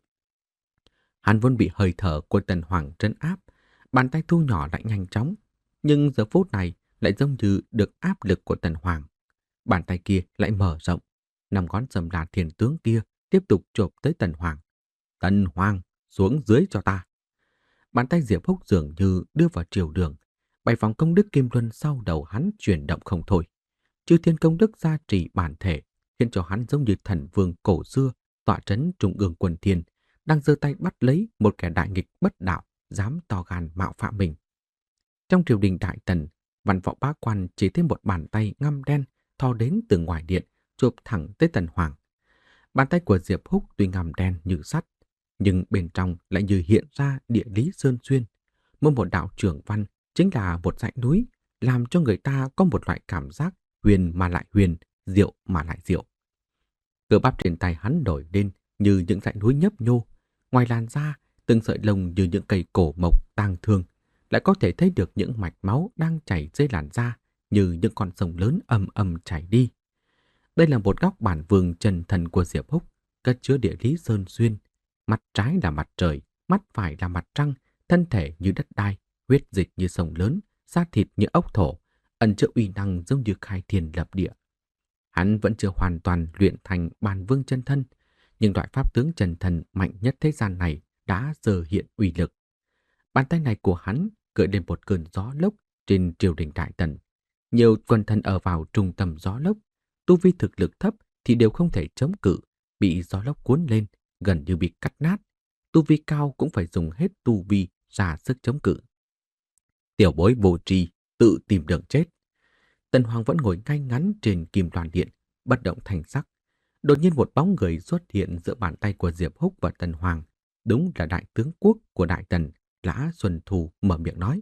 Hắn vốn bị hơi thở của Tần Hoàng trấn áp, bàn tay thu nhỏ lại nhanh chóng, nhưng giờ phút này lại giống như được áp lực của Tần Hoàng. Bàn tay kia lại mở rộng, năm ngón sầm là thiền tướng kia tiếp tục chộp tới Tần Hoàng. Tần Hoàng, xuống dưới cho ta. Bàn tay Diệp Húc dường như đưa vào triều đường, bảy vòng công đức kim luân sau đầu hắn chuyển động không thôi. Chư thiên công đức gia trì bản thể, khiến cho hắn giống như thần vương cổ xưa tọa trấn trung ương quân thiên, đang giơ tay bắt lấy một kẻ đại nghịch bất đạo, dám to gan mạo phạm mình. Trong triều đình Đại Tần, văn võ bá quan chỉ thêm một bàn tay ngăm đen thò đến từ ngoài điện, chụp thẳng tới Tần Hoàng. Bàn tay của Diệp Húc tuy ngăm đen như sắt, nhưng bên trong lại như hiện ra địa lý sơn xuyên. Mỗi một đạo trưởng văn chính là một dãy núi, làm cho người ta có một loại cảm giác huyền mà lại huyền, diệu mà lại diệu. Cơ bắp trên tay hắn nổi lên như những dãy núi nhấp nhô. Ngoài làn da, từng sợi lông như những cây cổ mộc tang thương, lại có thể thấy được những mạch máu đang chảy dưới làn da như những con sông lớn ầm ầm chảy đi. Đây là một góc bản vương chân thần của Diệp Húc, cất chứa địa lý sơn xuyên. Mặt trái là mặt trời, mắt phải là mặt trăng, thân thể như đất đai, huyết dịch như sông lớn, da thịt như ốc thổ, ẩn chứa uy năng giống như khai thiên lập địa. Hắn vẫn chưa hoàn toàn luyện thành bản vương chân thân, nhưng loại pháp tướng chân thần mạnh nhất thế gian này đã giờ hiện uy lực. Bàn tay này của hắn gợi lên một cơn gió lốc trên triều đình Đại Tần. Nhiều quần thần ở vào trung tâm gió lốc, tu vi thực lực thấp thì đều không thể chống cự, bị gió lốc cuốn lên, gần như bị cắt nát. Tu vi cao cũng phải dùng hết tu vi ra sức chống cự. Tiểu bối vô tri, tự tìm đường chết. Tần Hoàng vẫn ngồi ngay ngắn trên kim loan điện, bất động thành sắc. Đột nhiên một bóng người xuất hiện giữa bàn tay của Diệp Húc và Tần Hoàng. Đúng là đại tướng quốc của Đại Tần, Lã Xuân Thu mở miệng nói.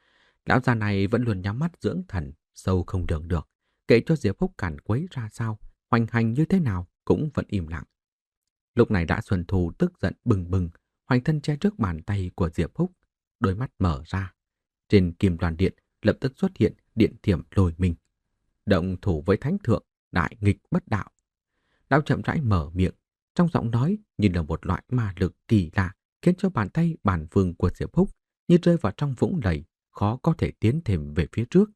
Lão già này vẫn luôn nhắm mắt dưỡng thần, sâu không đường được. Kể cho Diệp Húc cản quấy ra sao, hoành hành như thế nào cũng vẫn im lặng. Lúc này Lã Xuân Thu tức giận bừng bừng, hoành thân che trước bàn tay của Diệp Húc, đôi mắt mở ra. Trên kim loan điện lập tức xuất hiện điện thiểm lôi minh. Động thủ với thánh thượng, đại nghịch bất đạo. Lão chậm rãi mở miệng, trong giọng nói như là một loại ma lực kỳ lạ, khiến cho bàn tay bản vương của Diệp Húc như rơi vào trong vũng lầy, khó có thể tiến thêm về phía trước.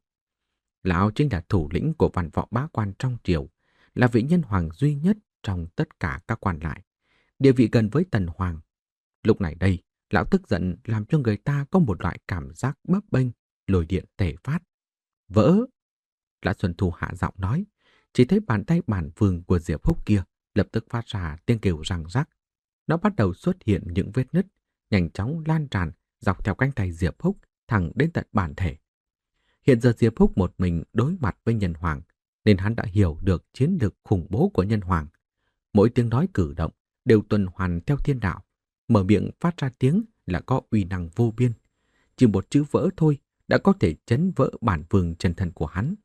Lão chính là thủ lĩnh của văn võ bá quan trong triều, là vị nhân hoàng duy nhất trong tất cả các quan lại, địa vị gần với Tần Hoàng. Lúc này đây, lão tức giận làm cho người ta có một loại cảm giác bấp bênh, lôi điện tề phát. Vỡ! Lã Xuân Thu hạ giọng nói, chỉ thấy bàn tay bản vương của Diệp Húc kia lập tức phát ra tiếng kêu răng rắc. Nó bắt đầu xuất hiện những vết nứt, nhanh chóng lan tràn dọc theo cánh tay Diệp Húc thẳng đến tận bản thể. Hiện giờ Diệp Húc một mình đối mặt với nhân hoàng, nên hắn đã hiểu được chiến lược khủng bố của nhân hoàng. Mỗi tiếng nói cử động đều tuần hoàn theo thiên đạo, mở miệng phát ra tiếng là có uy năng vô biên. Chỉ một chữ vỡ thôi đã có thể chấn vỡ bản vương chân thân của hắn.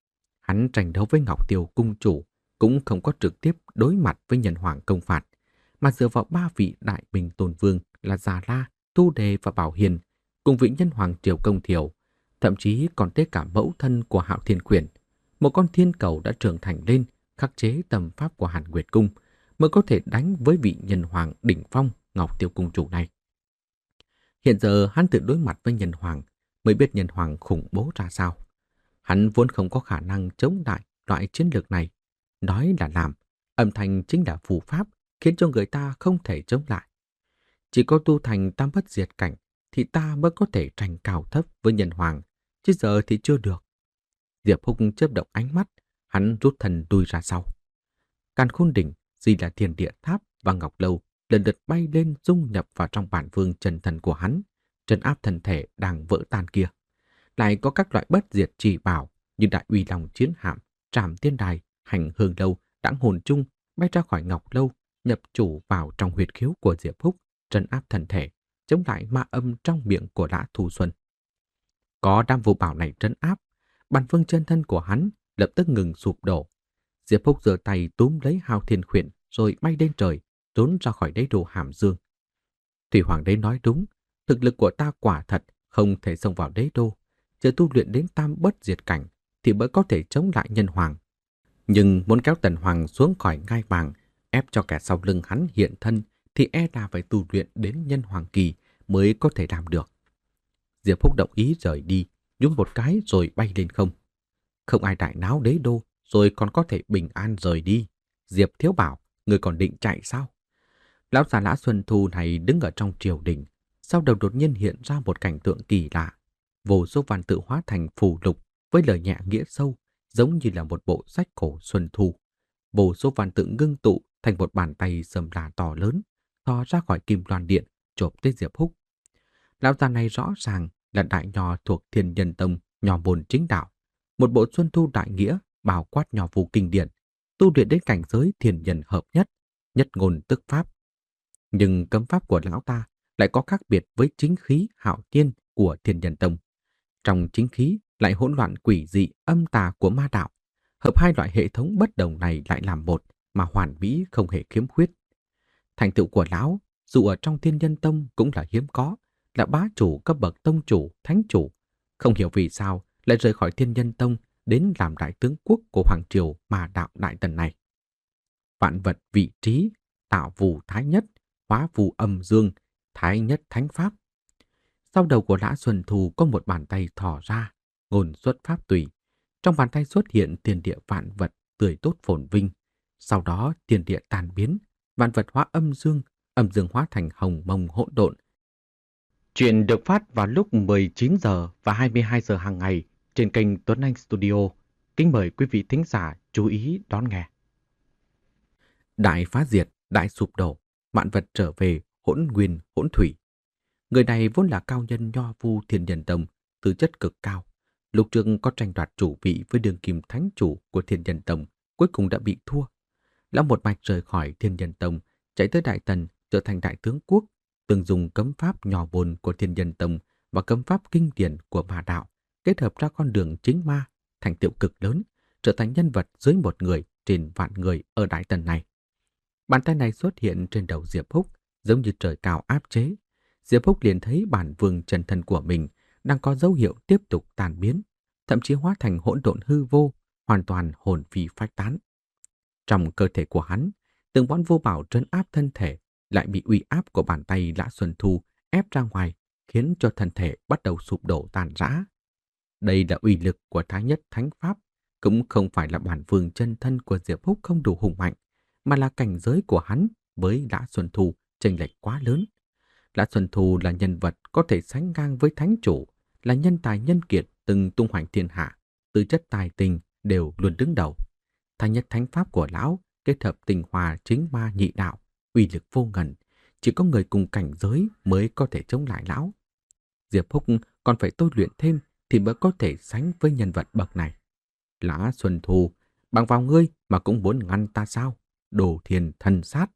Hắn tranh đấu với Ngọc Tiêu cung chủ cũng không có trực tiếp đối mặt với nhân hoàng công phạt, mà dựa vào ba vị đại bình tôn vương là Già La, Tu Đề và Bảo Hiền, cùng vị nhân hoàng Triều Công Thiểu, thậm chí còn tới cả mẫu thân của Hạo Thiên Khuyển, một con thiên cầu đã trưởng thành lên, khắc chế tầm pháp của Hàn Nguyệt Cung, mới có thể đánh với vị nhân hoàng đỉnh phong Ngọc Tiêu cung chủ này. Hiện giờ hắn tự đối mặt với nhân hoàng, mới biết nhân hoàng khủng bố ra sao. Hắn vốn không có khả năng chống lại loại chiến lược này. Nói là làm, âm thanh chính là phù pháp, khiến cho người ta không thể chống lại. Chỉ có tu thành tam bất diệt cảnh thì ta mới có thể tranh cao thấp với nhân hoàng, chứ giờ thì chưa được. Diệp Húc chớp động ánh mắt, hắn rút thần đuôi ra sau. Càn Khôn Đỉnh, Di là Thiên Địa Tháp và Ngọc Lâu lần lượt bay lên dung nhập vào trong bản vương chân thần của hắn, trấn áp thân thể đang vỡ tan kia. Lại có các loại bất diệt chỉ bảo như Đại Uy Long Chiến Hạm, Trảm Tiên Đài, Hành Hương Lâu, Đãng Hồn Chung bay ra khỏi Ngọc Lâu, nhập chủ vào trong huyệt khiếu của Diệp Húc, trấn áp thân thể, chống lại ma âm trong miệng của Lã Thu Xuân. Có đám vô bảo này trấn áp, bản vương chân thân của hắn lập tức ngừng sụp đổ. Diệp Húc giơ tay túm lấy Hạo Thiên Khuyển rồi bay lên trời, trốn ra khỏi đế đô Hàm Dương. Thủy Hoàng đế nói đúng, thực lực của ta quả thật không thể xông vào đế đô, chờ tu luyện đến tam bất diệt cảnh thì mới có thể chống lại nhân hoàng. Nhưng muốn kéo Tần Hoàng xuống khỏi ngai vàng, ép cho kẻ sau lưng hắn hiện thân thì e là phải tu luyện đến nhân hoàng kỳ mới có thể làm được. Diệp Húc đồng ý rời đi, nhún một cái rồi bay lên không. Không ai đại náo đế đô rồi còn có thể bình an rời đi. Diệp Thiếu Bảo, người còn định chạy sao? Lão già Lã Xuân Thu này đứng ở trong triều đình, sau đầu đột nhiên hiện ra một cảnh tượng kỳ lạ. Vô số văn tự hóa thành phù lục với lời nhẹ nghĩa sâu, giống như là một bộ sách cổ Xuân Thu. Vô số văn tự ngưng tụ thành một bàn tay sầm lạ to lớn, thò ra khỏi kim loan điện, chộp tới Diệp Húc. Lão già này rõ ràng là đại nho thuộc Thiên Nhân Tông, nho môn chính đạo. Một bộ Xuân Thu đại nghĩa bao quát nhỏ vụ kinh điển, tu luyện đến cảnh giới thiền nhân hợp nhất, nhất ngôn tức pháp. Nhưng cấm pháp của lão ta lại có khác biệt với chính khí hạo tiên của Thiên Nhân Tông. Trong chính khí lại hỗn loạn quỷ dị âm tà của ma đạo, hợp hai loại hệ thống bất đồng này lại làm một mà hoàn mỹ không hề khiếm khuyết. Thành tựu của lão, dù ở trong Thiên Nhân Tông cũng là hiếm có, là bá chủ cấp bậc tông chủ, thánh chủ. Không hiểu vì sao lại rời khỏi Thiên Nhân Tông đến làm đại tướng quốc của Hoàng Triều mà đạo Đại Tần này. Vạn vật vị trí, tạo vù thái nhất, hóa vù âm dương, thái nhất thánh pháp. Sau đầu của Lã Xuân Thu có một bàn tay thò ra, ngôn xuất pháp tùy. Trong bàn tay xuất hiện thiên địa vạn vật tươi tốt phồn vinh. Sau đó thiên địa tan biến, vạn vật hóa âm dương, âm dương hóa thành hồng mông hỗn độn. Chuyện được phát vào lúc mười chín giờ và hai mươi hai giờ hàng ngày trên kênh Tuấn Anh Studio. Kính mời quý vị thính giả chú ý đón nghe. Đại phá diệt, đại sụp đổ, vạn vật trở về hỗn nguyên hỗn thủy. Người này vốn là cao nhân nho vu Thiên Nhân Tông, tư chất cực cao. Lúc trước có tranh đoạt chủ vị với đương kim thánh chủ của Thiên Nhân Tông, cuối cùng đã bị thua. Lão một mạch rời khỏi Thiên Nhân Tông, chạy tới Đại Tần, trở thành đại tướng quốc, từng dùng cấm pháp nhỏ bồn của Thiên Nhân Tông và cấm pháp kinh điển của ma đạo, kết hợp ra con đường chính ma, thành tựu cực lớn, trở thành nhân vật dưới một người trên vạn người ở Đại Tần này. Bàn tay này xuất hiện trên đầu Diệp Húc, giống như trời cao áp chế. Diệp Húc liền thấy bản vương chân thân của mình đang có dấu hiệu tiếp tục tàn biến, thậm chí hóa thành hỗn độn hư vô, hoàn toàn hồn phi phách tán. Trong cơ thể của hắn, từng món vô bảo trấn áp thân thể lại bị uy áp của bàn tay Lã Xuân Thu ép ra ngoài, khiến cho thân thể bắt đầu sụp đổ tàn rã. Đây là uy lực của Thái Nhất Thánh Pháp, cũng không phải là bản vương chân thân của Diệp Húc không đủ hùng mạnh, mà là cảnh giới của hắn với Lã Xuân Thu chênh lệch quá lớn. Lã Xuân Thu là nhân vật có thể sánh ngang với thánh chủ, là nhân tài nhân kiệt từng tung hoành thiên hạ, tư chất tài tình đều luôn đứng đầu. Thái Nhất Thánh Pháp của lão kết hợp tình hòa chính ma nhị đạo, uy lực vô ngần, chỉ có người cùng cảnh giới mới có thể chống lại lão. Diệp Húc còn phải tôi luyện thêm thì mới có thể sánh với nhân vật bậc này. Lã Xuân Thu, bằng vào ngươi mà cũng muốn ngăn ta sao? Đồ thiền thần sát.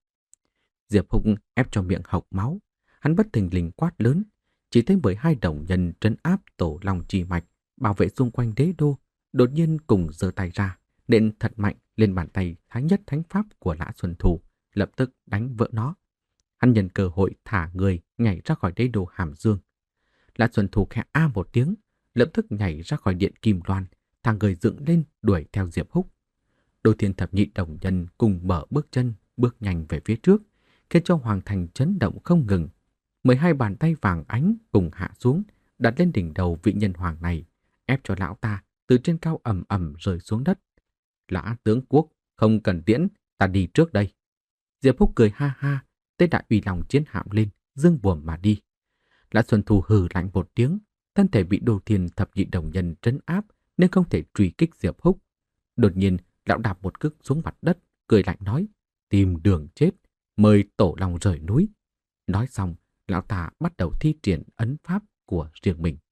Diệp Húc ép cho miệng hộc máu, hắn bất thình lình quát lớn, chỉ thấy mười hai đồng nhân trấn áp tổ long chi mạch, bảo vệ xung quanh đế đô, đột nhiên cùng giơ tay ra, nện thật mạnh lên bàn tay Thái Nhất Thánh Pháp của Lã Xuân Thu, lập tức đánh vỡ nó. Hắn nhân cơ hội thả người nhảy ra khỏi đế đô Hàm Dương. Lã Xuân Thu khẽ a một tiếng, lập tức nhảy ra khỏi điện Kim Loan, thang người dựng lên đuổi theo Diệp Húc. Đôi thiên thập nhị đồng nhân cùng mở bước chân, bước nhanh về phía trước, khiến cho hoàng thành chấn động không ngừng. Mười hai bàn tay vàng ánh cùng hạ xuống, đặt lên đỉnh đầu vị nhân hoàng này, ép cho lão ta từ trên cao ầm ầm rơi xuống đất. Lã tướng quốc, không cần tiễn, ta đi trước đây. Diệp Húc cười ha ha, tế đại uy lòng chiến hạm lên, dương buồm mà đi. Lã Xuân Thu hừ lạnh một tiếng, thân thể bị đồ thiên thập nhị đồng nhân trấn áp nên không thể truy kích Diệp Húc. Đột nhiên, lão đạp một cước xuống mặt đất, cười lạnh nói, tìm đường chết, mời tổ long rời núi. Nói xong, lão ta bắt đầu thi triển ấn pháp của riêng mình.